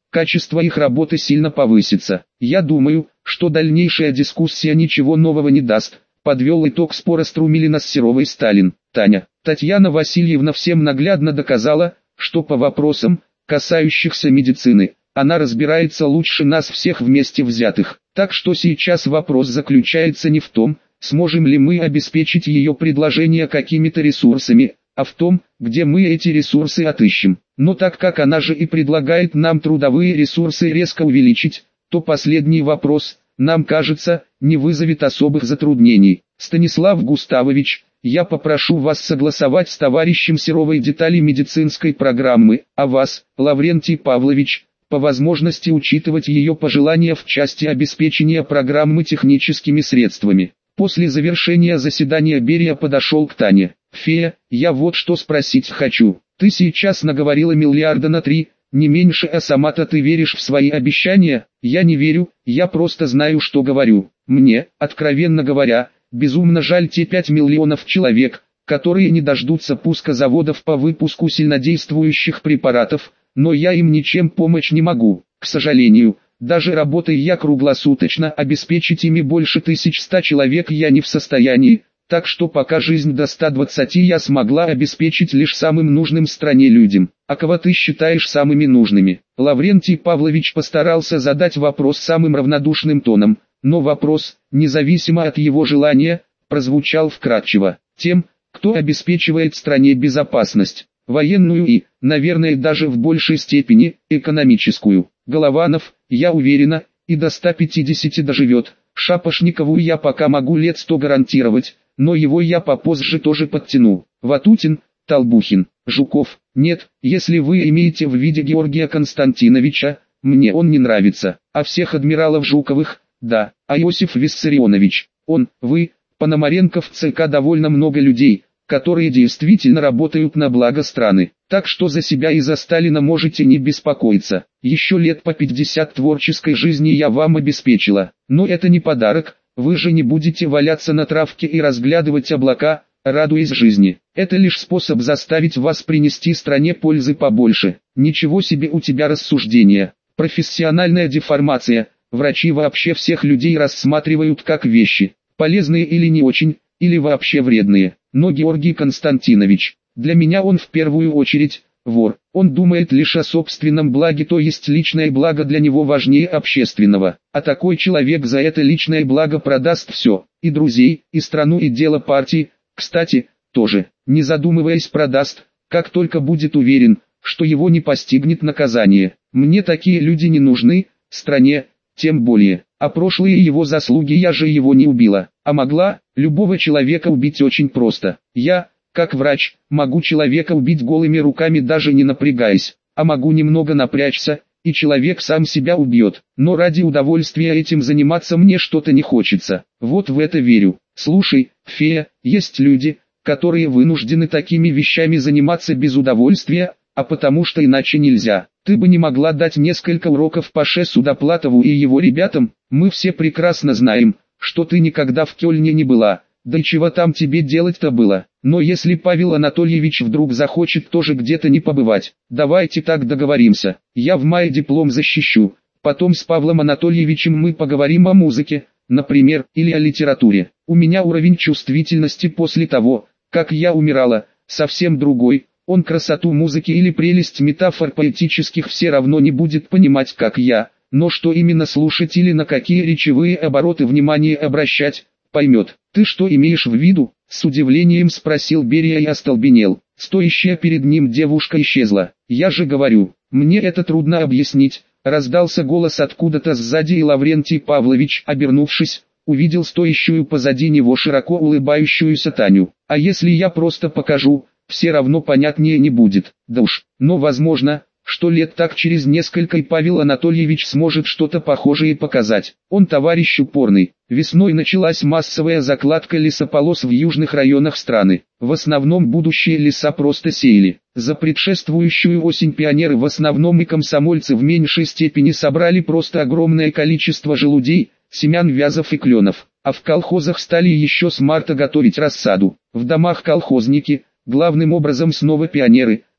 качество их работы сильно повысится. Я думаю, что дальнейшая дискуссия ничего нового не даст, подвел итог спора Струмилина с Серовой Сталин. Татьяна Васильевна всем наглядно доказала, что по вопросам, касающихся медицины, она разбирается лучше нас всех вместе взятых. Так что сейчас вопрос заключается не в том, сможем ли мы обеспечить ее предложение какими-то ресурсами, а в том, где мы эти ресурсы отыщем. Но так как она же и предлагает нам трудовые ресурсы резко увеличить, то последний вопрос, нам кажется, не вызовет особых затруднений. Станислав Густавович, я попрошу вас согласовать с товарищем Серовой детали медицинской программы, а вас, Лаврентий Павлович, по возможности учитывать ее пожелания в части обеспечения программы техническими средствами. После завершения заседания Берия подошел к Тане. «Фея, я вот что спросить хочу. Ты сейчас наговорила миллиарда на 3, не меньше, а сама-то ты веришь в свои обещания?» «Я не верю, я просто знаю, что говорю. Мне, откровенно говоря, безумно жаль те 5 миллионов человек, которые не дождутся пуска заводов по выпуску сильнодействующих препаратов, но я им ничем помочь не могу. К сожалению, даже работая я круглосуточно, обеспечить ими больше 1100 человек я не в состоянии, так что пока жизнь до 120 я смогла обеспечить лишь самым нужным стране людям. А кого ты считаешь самыми нужными?» Лаврентий Павлович постарался задать вопрос самым равнодушным тоном, но вопрос, независимо от его желания, прозвучал вкратчиво. «Тем, кто обеспечивает стране безопасность, военную и, наверное, даже в большей степени, экономическую. Голованов, я уверена, и до 150 доживет. Шапошникову я пока могу лет 100 гарантировать, но его я попозже тоже подтяну. Ватутин, Толбухин, Жуков, нет, если вы имеете в виде Георгия Константиновича, мне он не нравится, а всех адмиралов Жуковых, да, а Иосиф Виссарионович, он, вы, Пономаренко в ЦК довольно много людей, которые действительно работают на благо страны. Так что за себя и за Сталина можете не беспокоиться. Еще лет по 50 творческой жизни я вам обеспечила. Но это не подарок, вы же не будете валяться на травке и разглядывать облака, радуясь жизни. Это лишь способ заставить вас принести стране пользы побольше. Ничего себе у тебя рассуждения. Профессиональная деформация. Врачи вообще всех людей рассматривают как вещи, полезные или не очень, или вообще вредные. Но Георгий Константинович, для меня он в первую очередь вор. Он думает лишь о собственном благе, то есть личное благо для него важнее общественного. А такой человек за это личное благо продаст все, и друзей, и страну, и дело партии, кстати, тоже, не задумываясь продаст, как только будет уверен, что его не постигнет наказание. Мне такие люди не нужны, стране, тем более. А прошлые его заслуги я же его не убила, а могла, любого человека убить очень просто. Я, как врач, могу человека убить голыми руками даже не напрягаясь, а могу немного напрячься, и человек сам себя убьет. Но ради удовольствия этим заниматься мне что-то не хочется. Вот в это верю. Слушай, фея, есть люди, которые вынуждены такими вещами заниматься без удовольствия, а потому что иначе нельзя. Ты бы не могла дать несколько уроков Паше Судоплатову и его ребятам? Мы все прекрасно знаем, что ты никогда в Кёльне не была, да и чего там тебе делать-то было. Но если Павел Анатольевич вдруг захочет тоже где-то не побывать, давайте так договоримся. Я в мае диплом защищу, потом с Павлом Анатольевичем мы поговорим о музыке, например, или о литературе. У меня уровень чувствительности после того, как я умирала, совсем другой. Он красоту музыки или прелесть метафор поэтических все равно не будет понимать, как я, но что именно слушать или на какие речевые обороты внимание обращать, поймет. «Ты что имеешь в виду?» — с удивлением спросил Берия и остолбенел. Стоящая перед ним девушка исчезла. «Я же говорю, мне это трудно объяснить», — раздался голос откуда-то сзади, и Лаврентий Павлович, обернувшись, увидел стоящую позади него широко улыбающуюся Таню. «А если я просто покажу, все равно понятнее не будет. Да уж, но возможно, что лет так через несколько и Павел Анатольевич сможет что-то похожее показать. Он товарищ упорный». Весной началась массовая закладка лесополос в южных районах страны. В основном будущие леса просто сеяли. За предшествующую осень пионеры, в основном и комсомольцы, в меньшей степени собрали просто огромное количество желудей, семян вязов и кленов. А в колхозах стали еще с марта готовить рассаду. В домах колхозники, главным образом снова пионеры,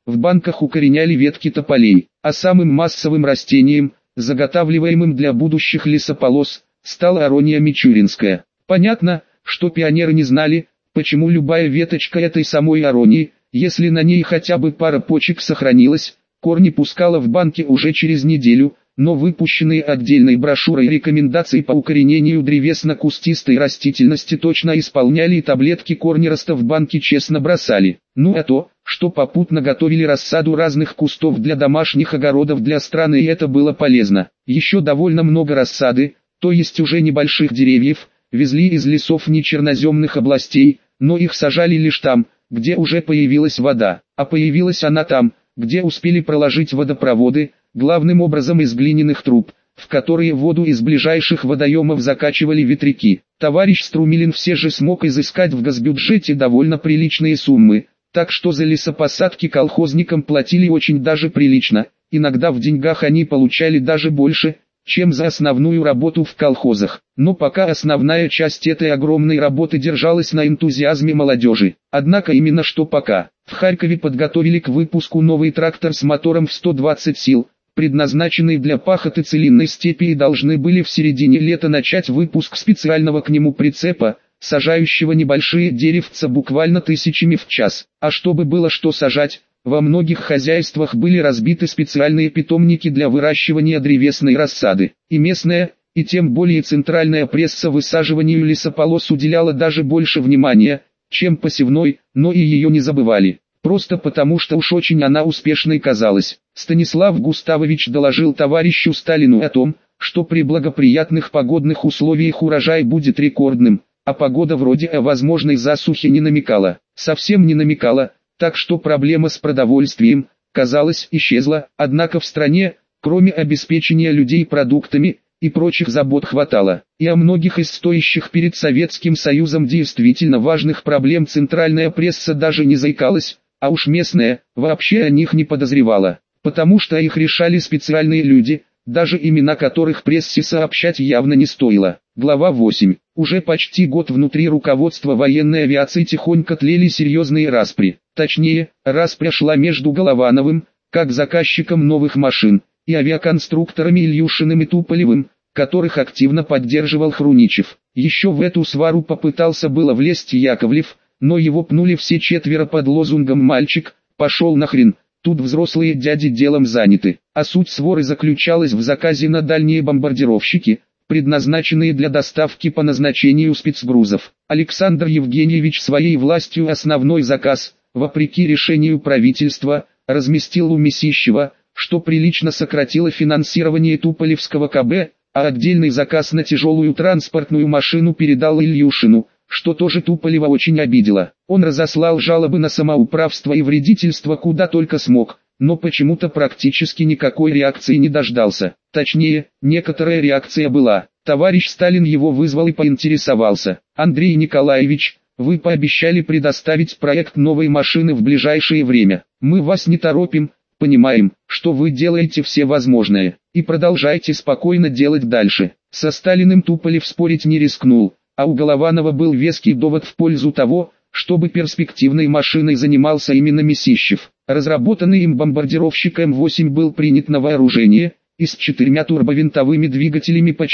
в банках укореняли ветки тополей, а самым массовым растением, заготавливаемым для будущих лесополос, стала арония мичуринская. Понятно, что пионеры не знали, почему любая веточка этой самой аронии, если на ней хотя бы пара почек сохранилась, корни пускала в банки уже через неделю, но выпущенные отдельной брошюрой рекомендации по укоренению древесно-кустистой растительности точно исполняли и таблетки корнероста в банки честно бросали. Ну а то, что попутно готовили рассаду разных кустов для домашних огородов для страны, и это было полезно. Еще довольно много рассады, то есть уже небольших деревьев, везли из лесов нечерноземных областей, но их сажали лишь там, где уже появилась вода, а появилась она там, где успели проложить водопроводы, главным образом из глиняных труб, в которые воду из ближайших водоемов закачивали ветряки. Товарищ Струмилин все же смог изыскать в госбюджете довольно приличные суммы, так что за лесопосадки колхозникам платили очень даже прилично, иногда в деньгах они получали даже больше, чем за основную работу в колхозах. Но пока основная часть этой огромной работы держалась на энтузиазме молодежи. Однако именно что пока. В Харькове подготовили к выпуску новый трактор с мотором в 120 сил, предназначенный для пахоты целинной степи, и должны были в середине лета начать выпуск специального к нему прицепа, сажающего небольшие деревца буквально тысячами в час. А чтобы было что сажать, во многих хозяйствах были разбиты специальные питомники для выращивания древесной рассады. И местная, и тем более центральная пресса высаживанию лесополос уделяла даже больше внимания, чем посевной, но и ее не забывали. Просто потому, что уж очень она успешной казалась. Станислав Густавович доложил товарищу Сталину о том, что при благоприятных погодных условиях урожай будет рекордным, а погода вроде о возможной засухе не намекала. Совсем не намекала. Так что проблема с продовольствием, казалось, исчезла, однако в стране, кроме обеспечения людей продуктами и прочих забот, хватало. И о многих из стоящих перед Советским Союзом действительно важных проблем центральная пресса даже не заикалась, а уж местная вообще о них не подозревала, потому что их решали специальные люди, даже имена которых прессе сообщать явно не стоило. Глава 8. Уже почти год внутри руководства военной авиации тихонько тлели серьезные распри. Точнее, распря шла между Головановым, как заказчиком новых машин, и авиаконструкторами Ильюшиным и Туполевым, которых активно поддерживал Хруничев. Еще в эту свару попытался было влезть Яковлев, но его пнули все четверо под лозунгом «Мальчик, пошел нахрен». Тут взрослые дяди делом заняты, а суть своры заключалась в заказе на дальние бомбардировщики, предназначенные для доставки по назначению спецгрузов. Александр Евгеньевич своей властью основной заказ, вопреки решению правительства, разместил у Месищева, что прилично сократило финансирование Туполевского КБ, а отдельный заказ на тяжелую транспортную машину передал Ильюшину, что тоже Туполева очень обидело. Он разослал жалобы на самоуправство и вредительство куда только смог, но почему-то практически никакой реакции не дождался. Точнее, некоторая реакция была. Товарищ Сталин его вызвал и поинтересовался: «Андрей Николаевич, вы пообещали предоставить проект новой машины в ближайшее время. Мы вас не торопим, понимаем, что вы делаете все возможное, и продолжайте спокойно делать дальше». Со Сталиным Туполев спорить не рискнул, а у Голованова был веский довод в пользу того, чтобы перспективной машиной занимался именно Месищев. Разработанный им бомбардировщик М8 был принят на вооружение, и с 4 турбовинтовыми двигателями по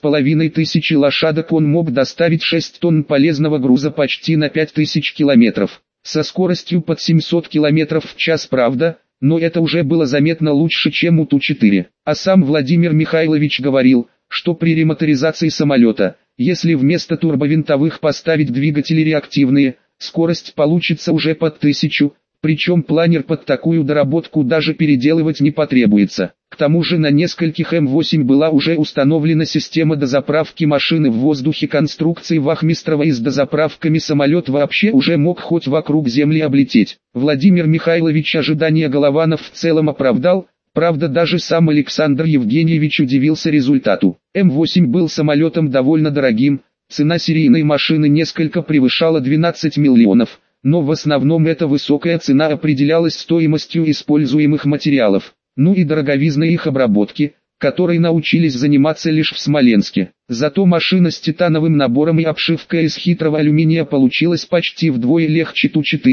4500 лошадок он мог доставить 6 тонн полезного груза почти на 5000 километров. Со скоростью под 700 километров в час, правда, но это уже было заметно лучше, чем у Ту-4. А сам Владимир Михайлович говорил, что при ремоторизации самолета, если вместо турбовинтовых поставить двигатели реактивные, скорость получится уже под 1000, причем планер под такую доработку даже переделывать не потребуется. К тому же на нескольких М8 была уже установлена система дозаправки машины в воздухе конструкции Вахмистрова, и с дозаправками самолет вообще уже мог хоть вокруг Земли облететь. Владимир Михайлович ожидания Голованов в целом оправдал. Правда, даже сам Александр Евгеньевич удивился результату. М8 был самолетом довольно дорогим, цена серийной машины несколько превышала 12 миллионов, но в основном эта высокая цена определялась стоимостью используемых материалов, ну и дороговизной их обработки, которой научились заниматься лишь в Смоленске. Зато машина с титановым набором и обшивкой из хитрого алюминия получилась почти вдвое легче Ту-4.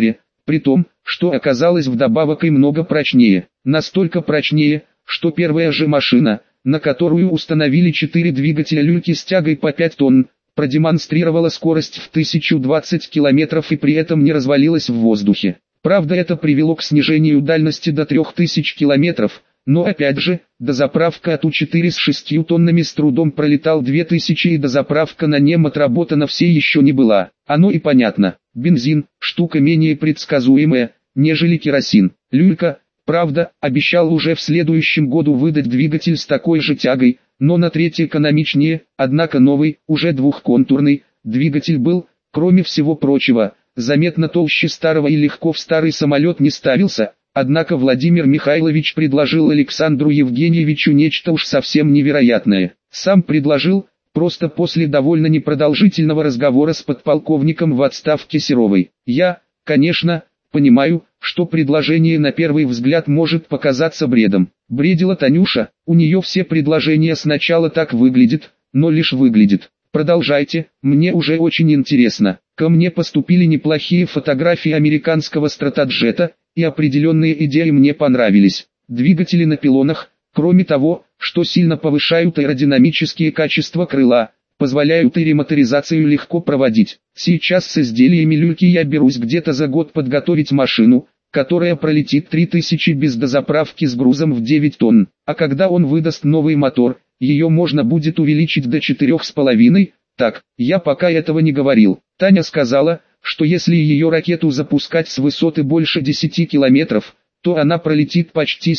при том, что оказалось вдобавок и много прочнее. Настолько прочнее, что первая же машина, на которую установили 4 двигателя люльки с тягой по 5 тонн, продемонстрировала скорость в 1020 км и при этом не развалилась в воздухе. Правда, это привело к снижению дальности до 3000 км, но опять же, дозаправка от У4 с 6 тоннами с трудом пролетал 2000 и дозаправка на нем отработана все еще не была. Оно и понятно, бензин – штука менее предсказуемая, нежели керосин. Люлька, правда, обещал уже в следующем году выдать двигатель с такой же тягой, но на треть экономичнее, однако новый, уже двухконтурный, двигатель был, кроме всего прочего, заметно толще старого и легко в старый самолет не ставился, однако Владимир Михайлович предложил Александру Евгеньевичу нечто уж совсем невероятное. Сам предложил, просто после довольно непродолжительного разговора с подполковником в отставке Серовой. Я, конечно, понимаю, что предложение на первый взгляд может показаться бредом. Бредила Танюша, у нее все предложения сначала так выглядят, но лишь выглядит. Продолжайте, мне уже очень интересно. Ко мне поступили неплохие фотографии американского стратоджета, и определенные идеи мне понравились. Двигатели на пилонах, кроме того, что сильно повышают аэродинамические качества крыла, позволяют и ремоторизацию легко проводить. Сейчас с изделиями люльки я берусь где-то за год подготовить машину, которая пролетит 3000 без дозаправки с грузом в 9 тонн, а когда он выдаст новый мотор, ее можно будет увеличить до 4,5. Так, я пока этого не говорил. Таня сказала, что если ее ракету запускать с высоты больше 10 километров, то она пролетит почти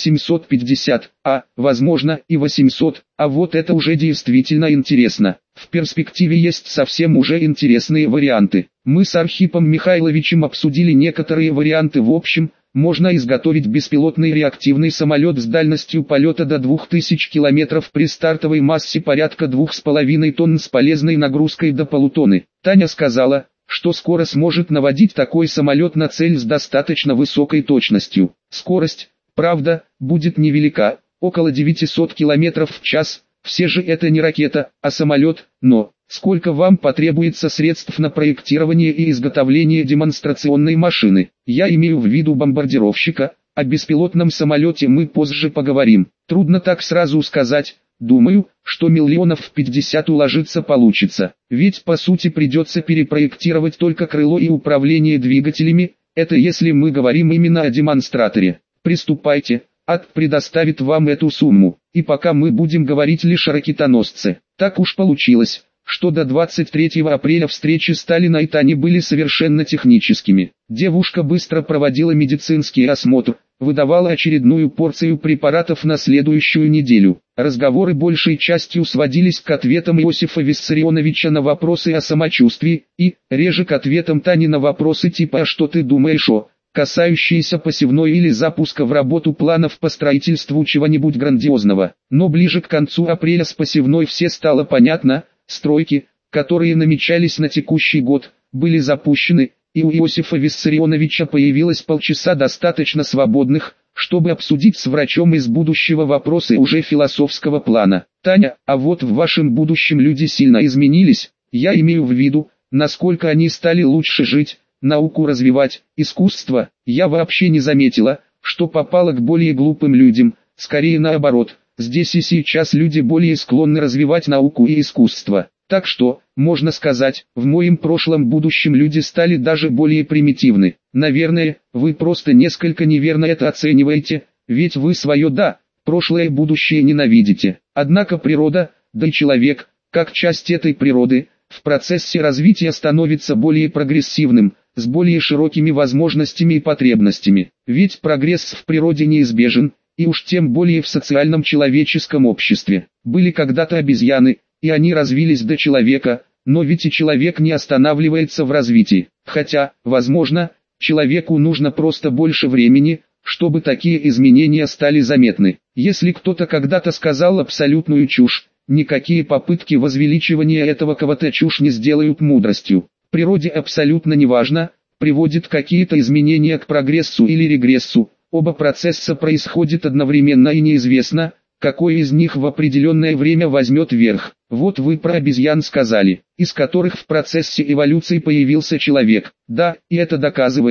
750, возможно, и 800, а вот это уже действительно интересно. В перспективе есть совсем уже интересные варианты. Мы с Архипом Михайловичем обсудили некоторые варианты. В общем, можно изготовить беспилотный реактивный самолет с дальностью полета до 2000 км при стартовой массе порядка 2,5 тонн с полезной нагрузкой до полутонны. Таня сказала, что скоро сможет наводить такой самолет на цель с достаточно высокой точностью. Скорость, правда, будет невелика, около 900 км в час. Все же это не ракета, а самолет, но сколько вам потребуется средств на проектирование и изготовление демонстрационной машины? Я имею в виду бомбардировщика, о беспилотном самолете мы позже поговорим. Трудно так сразу сказать. Думаю, что миллионов 50 уложиться получится, ведь по сути придется перепроектировать только крыло и управление двигателями, это если мы говорим именно о демонстраторе. Приступайте, АТ предоставит вам эту сумму, и пока мы будем говорить лишь о ракетоносце. Так уж получилось, что до 23 апреля встречи Сталина и Тани были совершенно техническими. Девушка быстро проводила медицинский осмотр, выдавала очередную порцию препаратов на следующую неделю. Разговоры большей частью сводились к ответам Иосифа Виссарионовича на вопросы о самочувствии, и, реже к ответам Тани на вопросы типа «А что ты думаешь о?», касающиеся посевной или запуска в работу планов по строительству чего-нибудь грандиозного. Но ближе к концу апреля с посевной все стало понятно, стройки, которые намечались на текущий год, были запущены, и у Иосифа Виссарионовича появилось полчаса достаточно свободных, чтобы обсудить с врачом из будущего вопросы уже философского плана. Таня, а вот в вашем будущем люди сильно изменились, я имею в виду, насколько они стали лучше жить, науку развивать, искусство. Я вообще не заметила, что попало к более глупым людям, скорее наоборот. Здесь и сейчас люди более склонны развивать науку и искусство. Так что, можно сказать, в моем прошлом будущем люди стали даже более примитивны. Наверное, вы просто несколько неверно это оцениваете, ведь вы свое прошлое и будущее ненавидите. Однако природа, да и человек, как часть этой природы, в процессе развития становится более прогрессивным, с более широкими возможностями и потребностями. Ведь прогресс в природе неизбежен, и уж тем более в социальном человеческом обществе. Были когда-то обезьяны, и они развились до человека, но ведь и человек не останавливается в развитии. Хотя, возможно, человеку нужно просто больше времени, чтобы такие изменения стали заметны. Если кто-то когда-то сказал абсолютную чушь, никакие попытки возвеличивания этого кого-то чушь не сделают мудростью. Природе абсолютно неважно, приводит какие-то изменения к прогрессу или регрессу. Оба процесса происходят одновременно и неизвестно, какой из них в определенное время возьмет верх. Вот вы про обезьян сказали, из которых в процессе эволюции появился человек. Да, и это доказывает,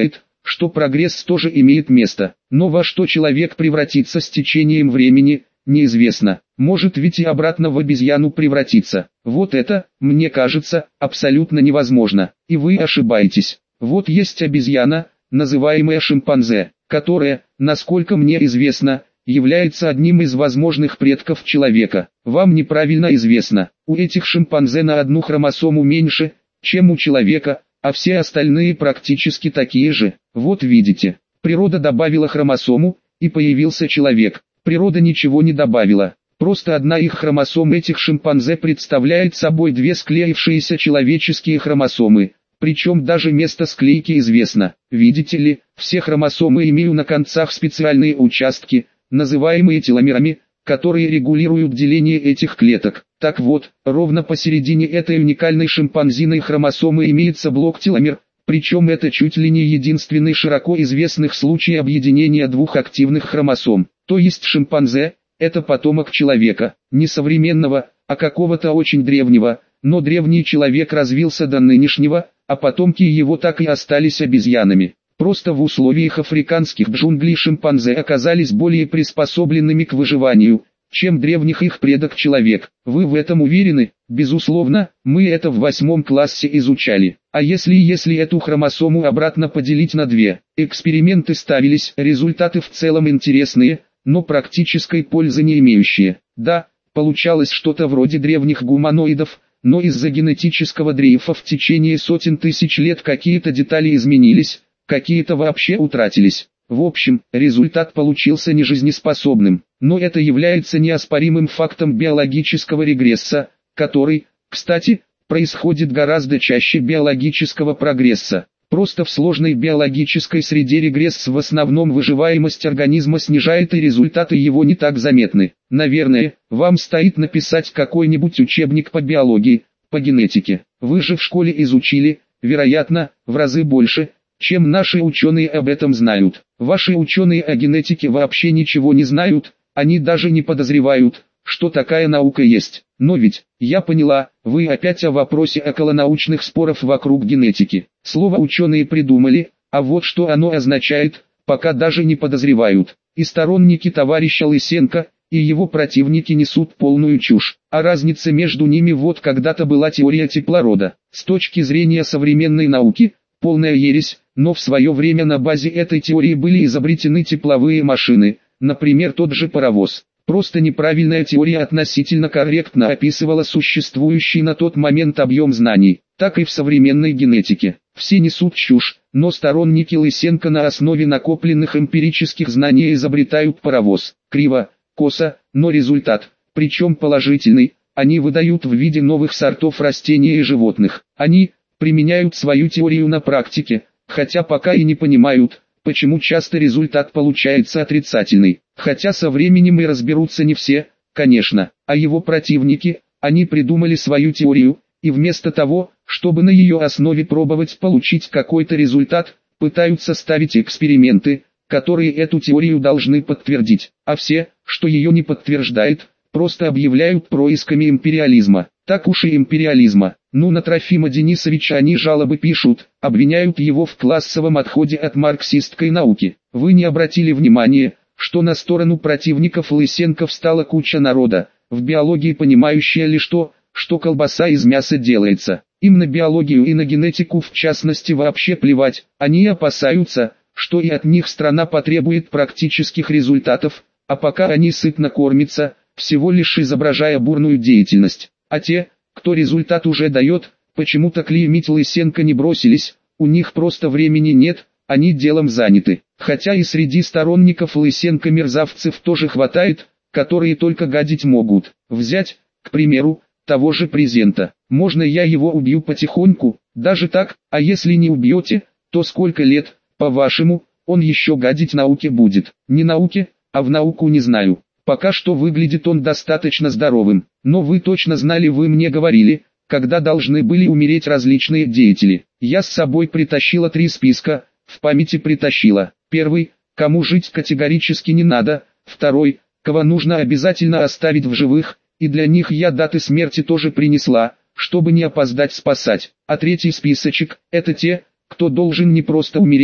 что прогресс тоже имеет место. Но во что человек превратится с течением времени, неизвестно. Может ведь и обратно в обезьяну превратиться. Вот это, мне кажется, абсолютно невозможно. И вы ошибаетесь. Вот есть обезьяна, называемая шимпанзе, которая, насколько мне известно, является одним из возможных предков человека. Вам неправильно известно, у этих шимпанзе на одну хромосому меньше, чем у человека, а все остальные практически такие же. Вот видите, природа добавила хромосому, и появился человек. Природа ничего не добавила. Просто одна их хромосом этих шимпанзе представляет собой две склеившиеся человеческие хромосомы. Причем даже место склейки известно. Видите ли, все хромосомы имеют на концах специальные участки, называемые теломерами, которые регулируют деление этих клеток. Так вот, ровно посередине этой уникальной шимпанзиной хромосомы имеется блок теломер, причем это чуть ли не единственный широко известный случай объединения двух активных хромосом. То есть шимпанзе – это потомок человека, не современного, а какого-то очень древнего, но древний человек развился до нынешнего, а потомки его так и остались обезьянами. Просто в условиях африканских джунглей шимпанзе оказались более приспособленными к выживанию, чем древних их предок человек. Вы в этом уверены? Безусловно, мы это в 8 классе изучали. А если эту хромосому обратно поделить на две? Эксперименты ставились, результаты в целом интересные, но практической пользы не имеющие. Да, получалось что-то вроде древних гуманоидов, но из-за генетического дрейфа в течение сотен тысяч лет какие-то детали изменились, какие-то вообще утратились. В общем, результат получился нежизнеспособным, но это является неоспоримым фактом биологического регресса, который, кстати, происходит гораздо чаще биологического прогресса. Просто в сложной биологической среде регресс в основном выживаемость организма снижает и результаты его не так заметны. Наверное, вам стоит написать какой-нибудь учебник по биологии, по генетике. Вы же в школе изучили, вероятно, в разы больше, чем наши ученые об этом знают. Ваши ученые о генетике вообще ничего не знают, они даже не подозревают, что такая наука есть. Но ведь, я поняла, вы опять о вопросе околонаучных споров вокруг генетики. Слово ученые придумали, а вот что оно означает, пока даже не подозревают. И сторонники товарища Лысенко, и его противники несут полную чушь. А разница между ними вот когда-то была теория теплорода. С точки зрения современной науки, полная ересь, но в свое время на базе этой теории были изобретены тепловые машины, например тот же паровоз. Просто неправильная теория относительно корректно описывала существующий на тот момент объем знаний, так и в современной генетике. Все несут чушь, но сторонники Лысенко на основе накопленных эмпирических знаний изобретают паровоз. Криво, косо, но результат, причем положительный, они выдают в виде новых сортов растений и животных. Они применяют свою теорию на практике, хотя пока и не понимают, почему часто результат получается отрицательный. Хотя со временем и разберутся не все, конечно, а его противники, они придумали свою теорию, и вместо того, чтобы на ее основе пробовать получить какой-то результат, пытаются ставить эксперименты, которые эту теорию должны подтвердить, а все, что ее не подтверждает, просто объявляют происками империализма. Так уж и империализма. Ну на Трофима Денисовича они жалобы пишут, обвиняют его в классовом отходе от марксистской науки. Вы не обратили внимания, что на сторону противников Лысенко встала куча народа, в биологии понимающая лишь то, что колбаса из мяса делается. Им на биологию и на генетику в частности вообще плевать, они опасаются, что и от них страна потребует практических результатов, а пока они сытно кормятся, всего лишь изображая бурную деятельность. А те, кто результат уже дает, почему-то клеймить Лысенко не бросились, у них просто времени нет, они делом заняты. Хотя и среди сторонников Лысенко мерзавцев тоже хватает, которые только гадить могут. Взять, к примеру, того же президента. Можно я его убью потихоньку, даже так, а если не убьете, то сколько лет, по-вашему, он еще гадить науке будет? Не науке, а в науку не знаю. Пока что выглядит он достаточно здоровым, но вы точно знали, вы мне говорили, когда должны были умереть различные деятели. Я с собой притащила 3 списка, в памяти притащила. Первый, кому жить категорически не надо, второй, кого нужно обязательно оставить в живых, и для них я даты смерти тоже принесла, чтобы не опоздать спасать. А третий списочек, это те, кто должен не просто умереть,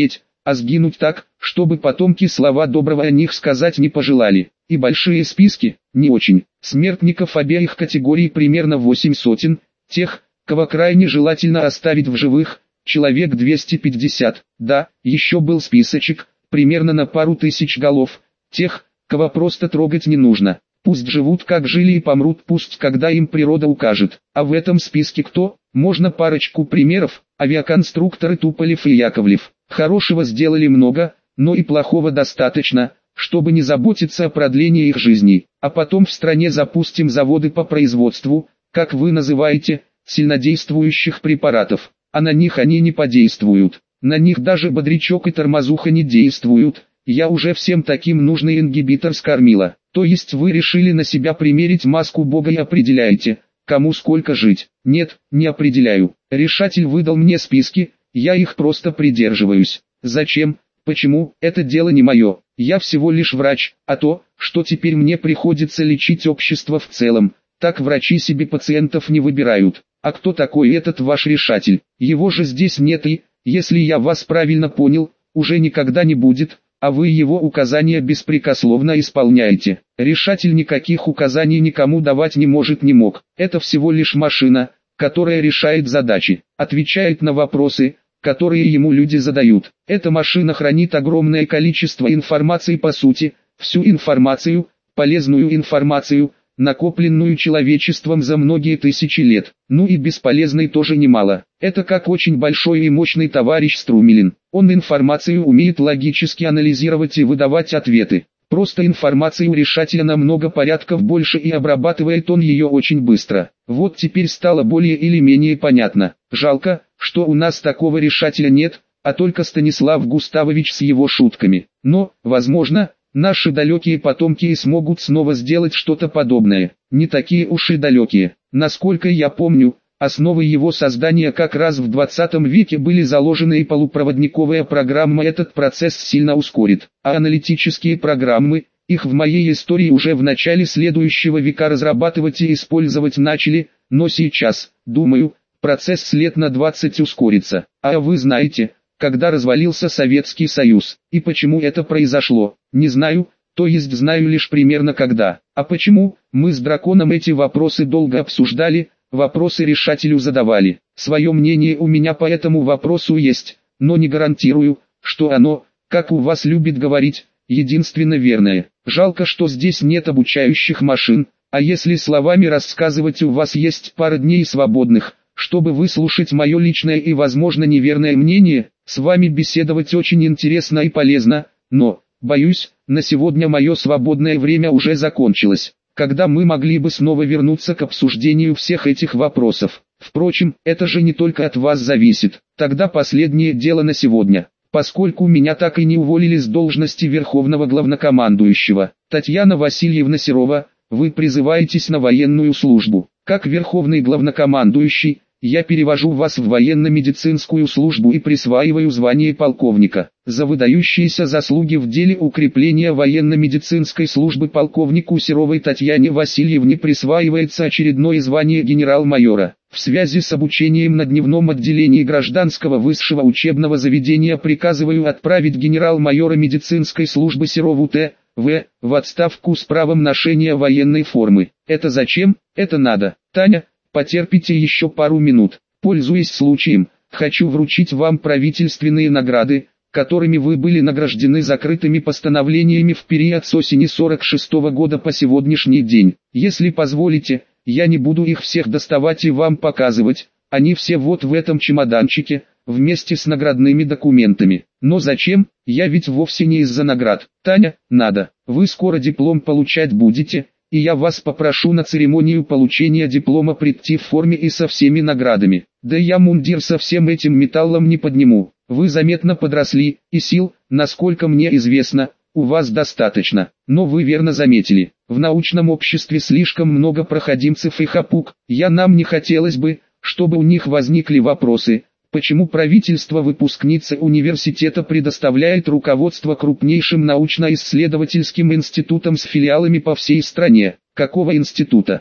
а сгинуть так, чтобы потомки слова доброго о них сказать не пожелали. И большие списки, не очень. Смертников обеих категорий примерно 8 сотен, тех, кого крайне желательно оставить в живых, человек 250. Да, еще был списочек, примерно на пару тысяч голов, тех, кого просто трогать не нужно. Пусть живут как жили и помрут пусть когда им природа укажет. А в этом списке кто? Можно парочку примеров: авиаконструкторы Туполев и Яковлев. Хорошего сделали много, но и плохого достаточно, чтобы не заботиться о продлении их жизней. А потом в стране запустим заводы по производству, как вы называете, сильнодействующих препаратов. А на них они не подействуют. На них даже бодрячок и тормозуха не действуют. Я уже всем таким нужный ингибитор скормила. То есть вы решили на себя примерить маску Бога и определяете, кому сколько жить? Нет, не определяю. Решатель выдал мне списки, я их просто придерживаюсь. Зачем? Почему? Это дело не мое. Я всего лишь врач, а то, что теперь мне приходится лечить общество в целом, так врачи себе пациентов не выбирают. А кто такой этот ваш решатель? Его же здесь нет и, если я вас правильно понял, уже никогда не будет, а вы его указания беспрекословно исполняете. Решатель никаких указаний никому давать не мог. Это всего лишь машина, которая решает задачи, отвечает на вопросы, которые ему люди задают. Эта машина хранит огромное количество информации по сути, всю информацию, полезную информацию, накопленную человечеством за многие тысячи лет. Ну и бесполезной тоже немало. Это как очень большой и мощный товарищ Струмилин. Он информацию умеет логически анализировать и выдавать ответы. Просто информации у решателя намного порядков больше и обрабатывает он ее очень быстро. Вот теперь стало более или менее понятно. Жалко, что у нас такого решателя нет, а только Станислав Густавович с его шутками. Но, возможно, наши далекие потомки и смогут снова сделать что-то подобное. Не такие уж и далекие. Насколько я помню, основы его создания как раз в 20 веке были заложены, и полупроводниковая программа этот процесс сильно ускорит. А аналитические программы, их в моей истории уже в начале следующего века разрабатывать и использовать начали, но сейчас, думаю, процесс лет на 20 ускорится. А вы знаете, когда развалился Советский Союз, и почему это произошло? Не знаю, то есть знаю лишь примерно когда. А почему? Мы с Драконом эти вопросы долго обсуждали, вопросы решателю задавали. Свое мнение у меня по этому вопросу есть, но не гарантирую, что оно, как у вас любит говорить, единственно верное. Жалко, что здесь нет обучающих машин, а если словами рассказывать, у вас есть пара дней свободных, чтобы выслушать мое личное и возможно неверное мнение. С вами беседовать очень интересно и полезно, но, боюсь, на сегодня мое свободное время уже закончилось, когда мы могли бы снова вернуться к обсуждению всех этих вопросов. Впрочем, это же не только от вас зависит. Тогда последнее дело на сегодня. Поскольку меня так и не уволили с должности Верховного Главнокомандующего, Татьяна Васильевна Серова, вы призываетесь на военную службу. Как Верховный Главнокомандующий, я перевожу вас в военно-медицинскую службу и присваиваю звание полковника. За выдающиеся заслуги в деле укрепления военно-медицинской службы полковнику Серовой Татьяне Васильевне присваивается очередное звание генерал-майора. В связи с обучением на дневном отделении гражданского высшего учебного заведения приказываю отправить генерал-майора медицинской службы Серову Т.В. в отставку с правом ношения военной формы. Это зачем? Это надо. Таня, потерпите еще пару минут. Пользуясь случаем, хочу вручить вам правительственные награды, которыми вы были награждены закрытыми постановлениями в период с осени 46 года по сегодняшний день. Если позволите, я не буду их всех доставать и вам показывать, они все вот в этом чемоданчике, вместе с наградными документами. Но зачем? Я ведь вовсе не из-за наград. Таня, надо. Вы скоро диплом получать будете, и я вас попрошу на церемонию получения диплома прийти в форме и со всеми наградами. Да я мундир со всем этим металлом не подниму. Вы заметно подросли, и сил, насколько мне известно, у вас достаточно. Но вы верно заметили, в научном обществе слишком много проходимцев и хапук. Нам не хотелось бы, чтобы у них возникли вопросы, почему правительство выпускницы университета предоставляет руководство крупнейшим научно-исследовательским институтам с филиалами по всей стране. Какого института?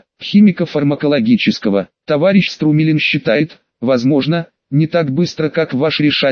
Химико-фармакологического. Товарищ Струмилин считает, возможно, не так быстро как ваш решатель,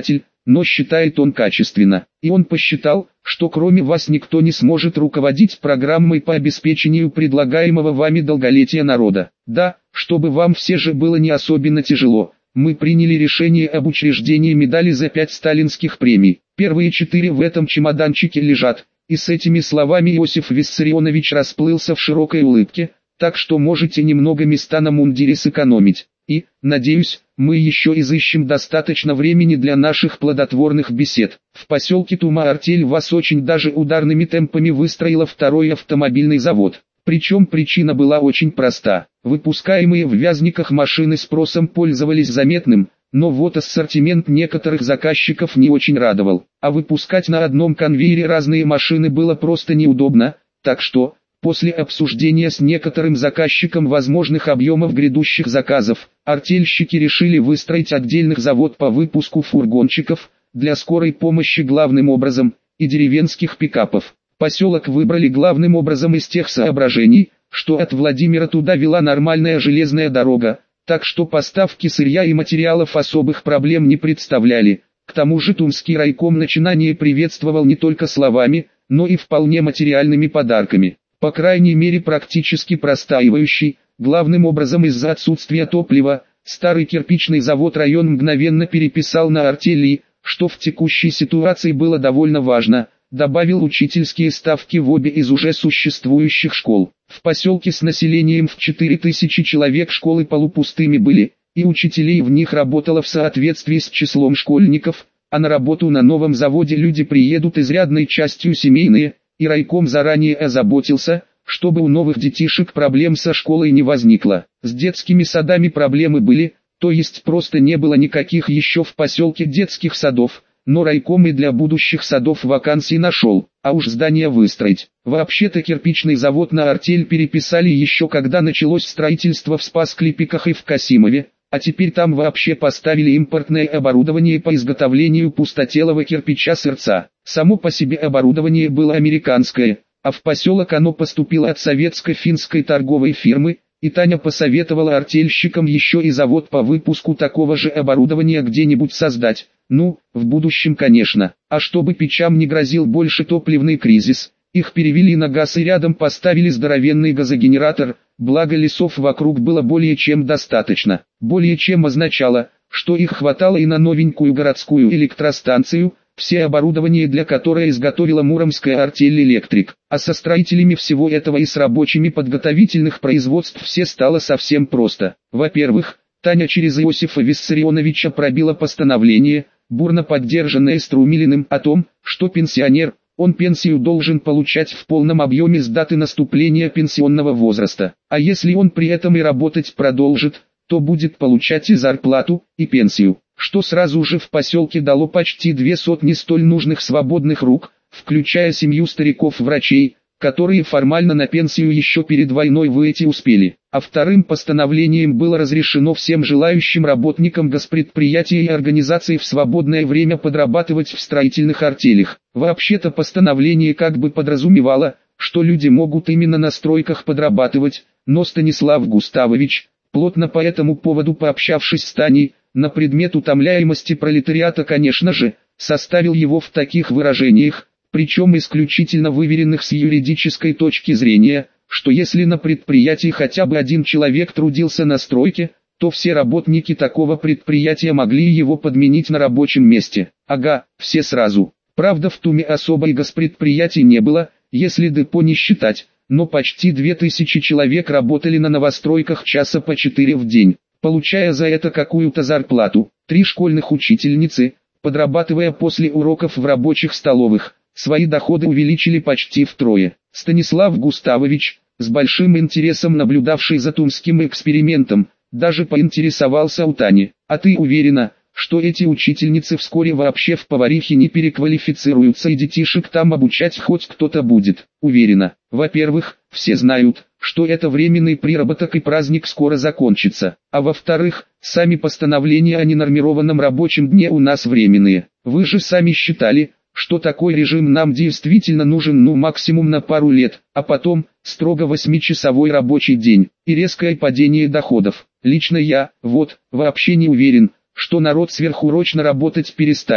но считает он качественно. И он посчитал, что кроме вас никто не сможет руководить программой по обеспечению предлагаемого вами долголетия народа. Да, чтобы вам все же было не особенно тяжело, мы приняли решение об учреждении медали за 5 сталинских премий. Первые 4 в этом чемоданчике лежат. И с этими словами Иосиф Виссарионович расплылся в широкой улыбке, так что можете немного места на мундире сэкономить. И, надеюсь, мы еще изыщем достаточно времени для наших плодотворных бесед. В поселке Тума артель вас очень даже ударными темпами выстроила второй автомобильный завод. Причем причина была очень проста. Выпускаемые в Вязниках машины спросом пользовались заметным, но вот ассортимент некоторых заказчиков не очень радовал. А выпускать на одном конвейере разные машины было просто неудобно, так что, после обсуждения с некоторым заказчиком возможных объемов грядущих заказов, артельщики решили выстроить отдельный завод по выпуску фургончиков, для скорой помощи главным образом, и деревенских пикапов. Поселок выбрали главным образом из тех соображений, что от Владимира туда вела нормальная железная дорога, так что поставки сырья и материалов особых проблем не представляли. К тому же Тумский райком начинание приветствовал не только словами, но и вполне материальными подарками. По крайней мере практически простаивающий, главным образом из-за отсутствия топлива, старый кирпичный завод район мгновенно переписал на артели, что в текущей ситуации было довольно важно, добавил учительские ставки в обе из уже существующих школ. В поселке с населением в 4000 человек школы полупустыми были, и учителей в них работало в соответствии с числом школьников, а на работу на новом заводе люди приедут изрядной частью семейные, и райком заранее озаботился, чтобы у новых детишек проблем со школой не возникло. С детскими садами проблемы были, то есть просто не было никаких еще в поселке детских садов, но райком и для будущих садов вакансий нашел, а уж здание выстроить. Вообще-то кирпичный завод на артель переписали еще когда началось строительство в Спас-Клепиках и в Касимове, а теперь там вообще поставили импортное оборудование по изготовлению пустотелого кирпича-сырца. Само по себе оборудование было американское, а в поселок оно поступило от советско-финской торговой фирмы, и Таня посоветовала артельщикам еще и завод по выпуску такого же оборудования где-нибудь создать. Ну, в будущем конечно. А чтобы печам не грозил больше топливный кризис, их перевели на газ и рядом поставили здоровенный газогенератор, благо лесов вокруг было более чем достаточно. Более чем означало, что их хватало и на новенькую городскую электростанцию, все оборудование для которой изготовила Муромская артель «Электрик». А со строителями всего этого и с рабочими подготовительных производств все стало совсем просто. Во-первых, Таня через Иосифа Виссарионовича пробила постановление, бурно поддержанное Струмилиным, о том, что пенсионер, он пенсию должен получать в полном объеме с даты наступления пенсионного возраста. А если он при этом и работать продолжит, то будет получать и зарплату, и пенсию, что сразу же в поселке дало почти 200 столь нужных свободных рук, включая семью стариков-врачей, которые формально на пенсию еще перед войной выйти успели. А вторым постановлением было разрешено всем желающим работникам госпредприятия и организаций в свободное время подрабатывать в строительных артелях. Вообще-то постановление как бы подразумевало, что люди могут именно на стройках подрабатывать, но Станислав Густавович, плотно по этому поводу пообщавшись с Таней, на предмет утомляемости пролетариата, конечно же, составил его в таких выражениях, причем исключительно выверенных с юридической точки зрения, что если на предприятии хотя бы один человек трудился на стройке, то все работники такого предприятия могли его подменить на рабочем месте. Ага, все сразу. Правда, в Туме особо и госпредприятий не было, если депо не считать, но почти 2000 человек работали на новостройках часа по 4 в день, получая за это какую-то зарплату. 3 школьных учительницы, подрабатывая после уроков в рабочих столовых, свои доходы увеличили почти втрое. Станислав Густавович, с большим интересом наблюдавший за тумским экспериментом, даже поинтересовался у Тани: «А ты уверена, что эти учительницы вскоре вообще в поварихи не переквалифицируются и детишек там обучать хоть кто-то будет?» «Уверена. Во-первых, все знают, что это временный приработок и праздник скоро закончится. А во-вторых, сами постановления о ненормированном рабочем дне у нас временные. Вы же сами считали, что такой режим нам действительно нужен максимум на пару лет, а потом, строго 8-часовой рабочий день, и резкое падение доходов. Лично я, вообще не уверен, что народ сверхурочно работать перестанет.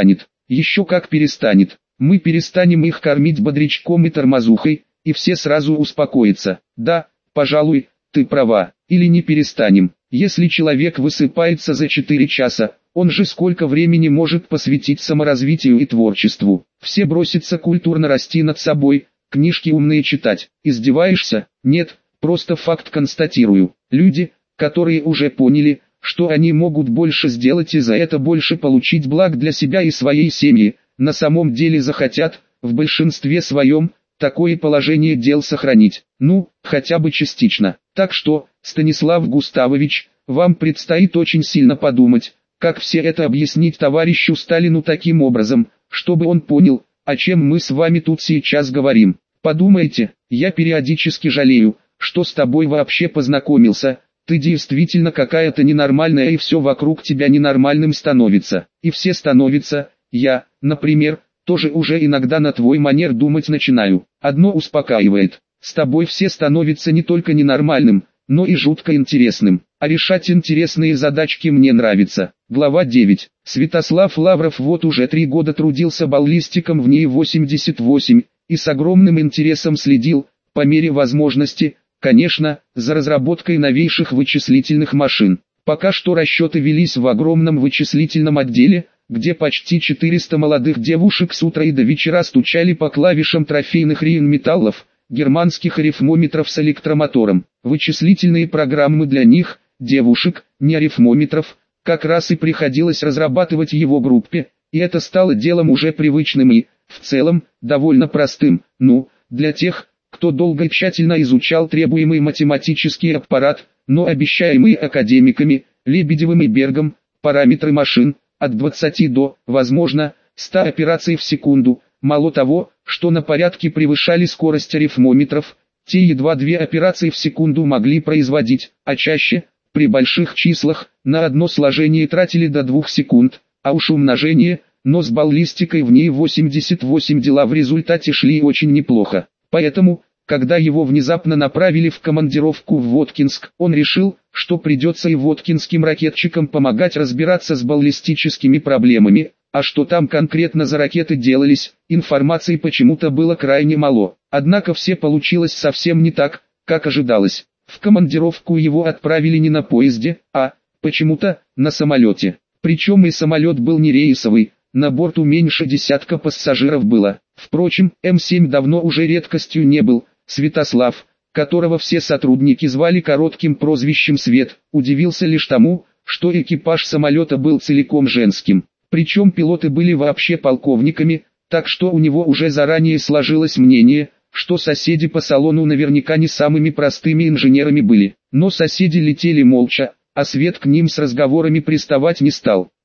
Еще как перестанет. Мы перестанем их кормить бодрячком и тормозухой, и все сразу успокоятся. Да, пожалуй, ты права. Или не перестанем. Если человек высыпается за 4 часа, он же сколько времени может посвятить саморазвитию и творчеству. Все бросятся культурно расти над собой, книжки умные читать. Издеваешься? Нет, просто факт констатирую. Люди, которые уже поняли, что они могут больше сделать и за это больше получить благ для себя и своей семьи, на самом деле захотят, в большинстве своем, такое положение дел сохранить, ну, хотя бы частично. Так что, Станислав Густавович, вам предстоит очень сильно подумать, как все это объяснить товарищу Сталину таким образом, чтобы он понял, о чем мы с вами тут сейчас говорим. Подумайте, я периодически жалею, что с тобой вообще познакомился. Ты действительно какая-то ненормальная, и все вокруг тебя ненормальным становится. И все становятся, я, например, тоже уже иногда на твой манер думать начинаю. Одно успокаивает: с тобой все становятся не только ненормальным, но и жутко интересным. А решать интересные задачки мне нравится. Глава 9. Святослав Лавров вот уже 3 года трудился баллистиком в НИИ-88, и с огромным интересом следил, по мере возможности, конечно, за разработкой новейших вычислительных машин. Пока что расчеты велись в огромном вычислительном отделе, где почти 400 молодых девушек с утра и до вечера стучали по клавишам трофейных Рейнметаллов, германских арифмометров с электромотором. Вычислительные программы для них, девушек, не арифмометров, как раз и приходилось разрабатывать его группе, и это стало делом уже привычным и, в целом, довольно простым, для тех, кто долго и тщательно изучал требуемый математический аппарат, но обещаемые академиками, Лебедевым и Бергом, параметры машин, от 20 до, возможно, 100 операций в секунду, мало того, что на порядке превышали скорость арифмометров, те едва 2 операции в секунду могли производить, а чаще, при больших числах, на одно сложение тратили до 2 секунд, а уж умножение, но с баллистикой в НИИ-88 дела в результате шли очень неплохо. Поэтому, когда его внезапно направили в командировку в Воткинск, он решил, что придется и воткинским ракетчикам помогать разбираться с баллистическими проблемами, а что там конкретно за ракеты делались, информации почему-то было крайне мало. Однако все получилось совсем не так, как ожидалось. В командировку его отправили не на поезде, а, почему-то, на самолете. Причем и самолет был не рейсовый, на борту меньше десятка пассажиров было. Впрочем, М7 давно уже редкостью не был. Святослав, которого все сотрудники звали коротким прозвищем Свет, удивился лишь тому, что экипаж самолета был целиком женским. Причем пилоты были вообще полковниками, так что у него уже заранее сложилось мнение, что соседи по салону наверняка не самыми простыми инженерами были. Но соседи летели молча, а Свет к ним с разговорами приставать не стал.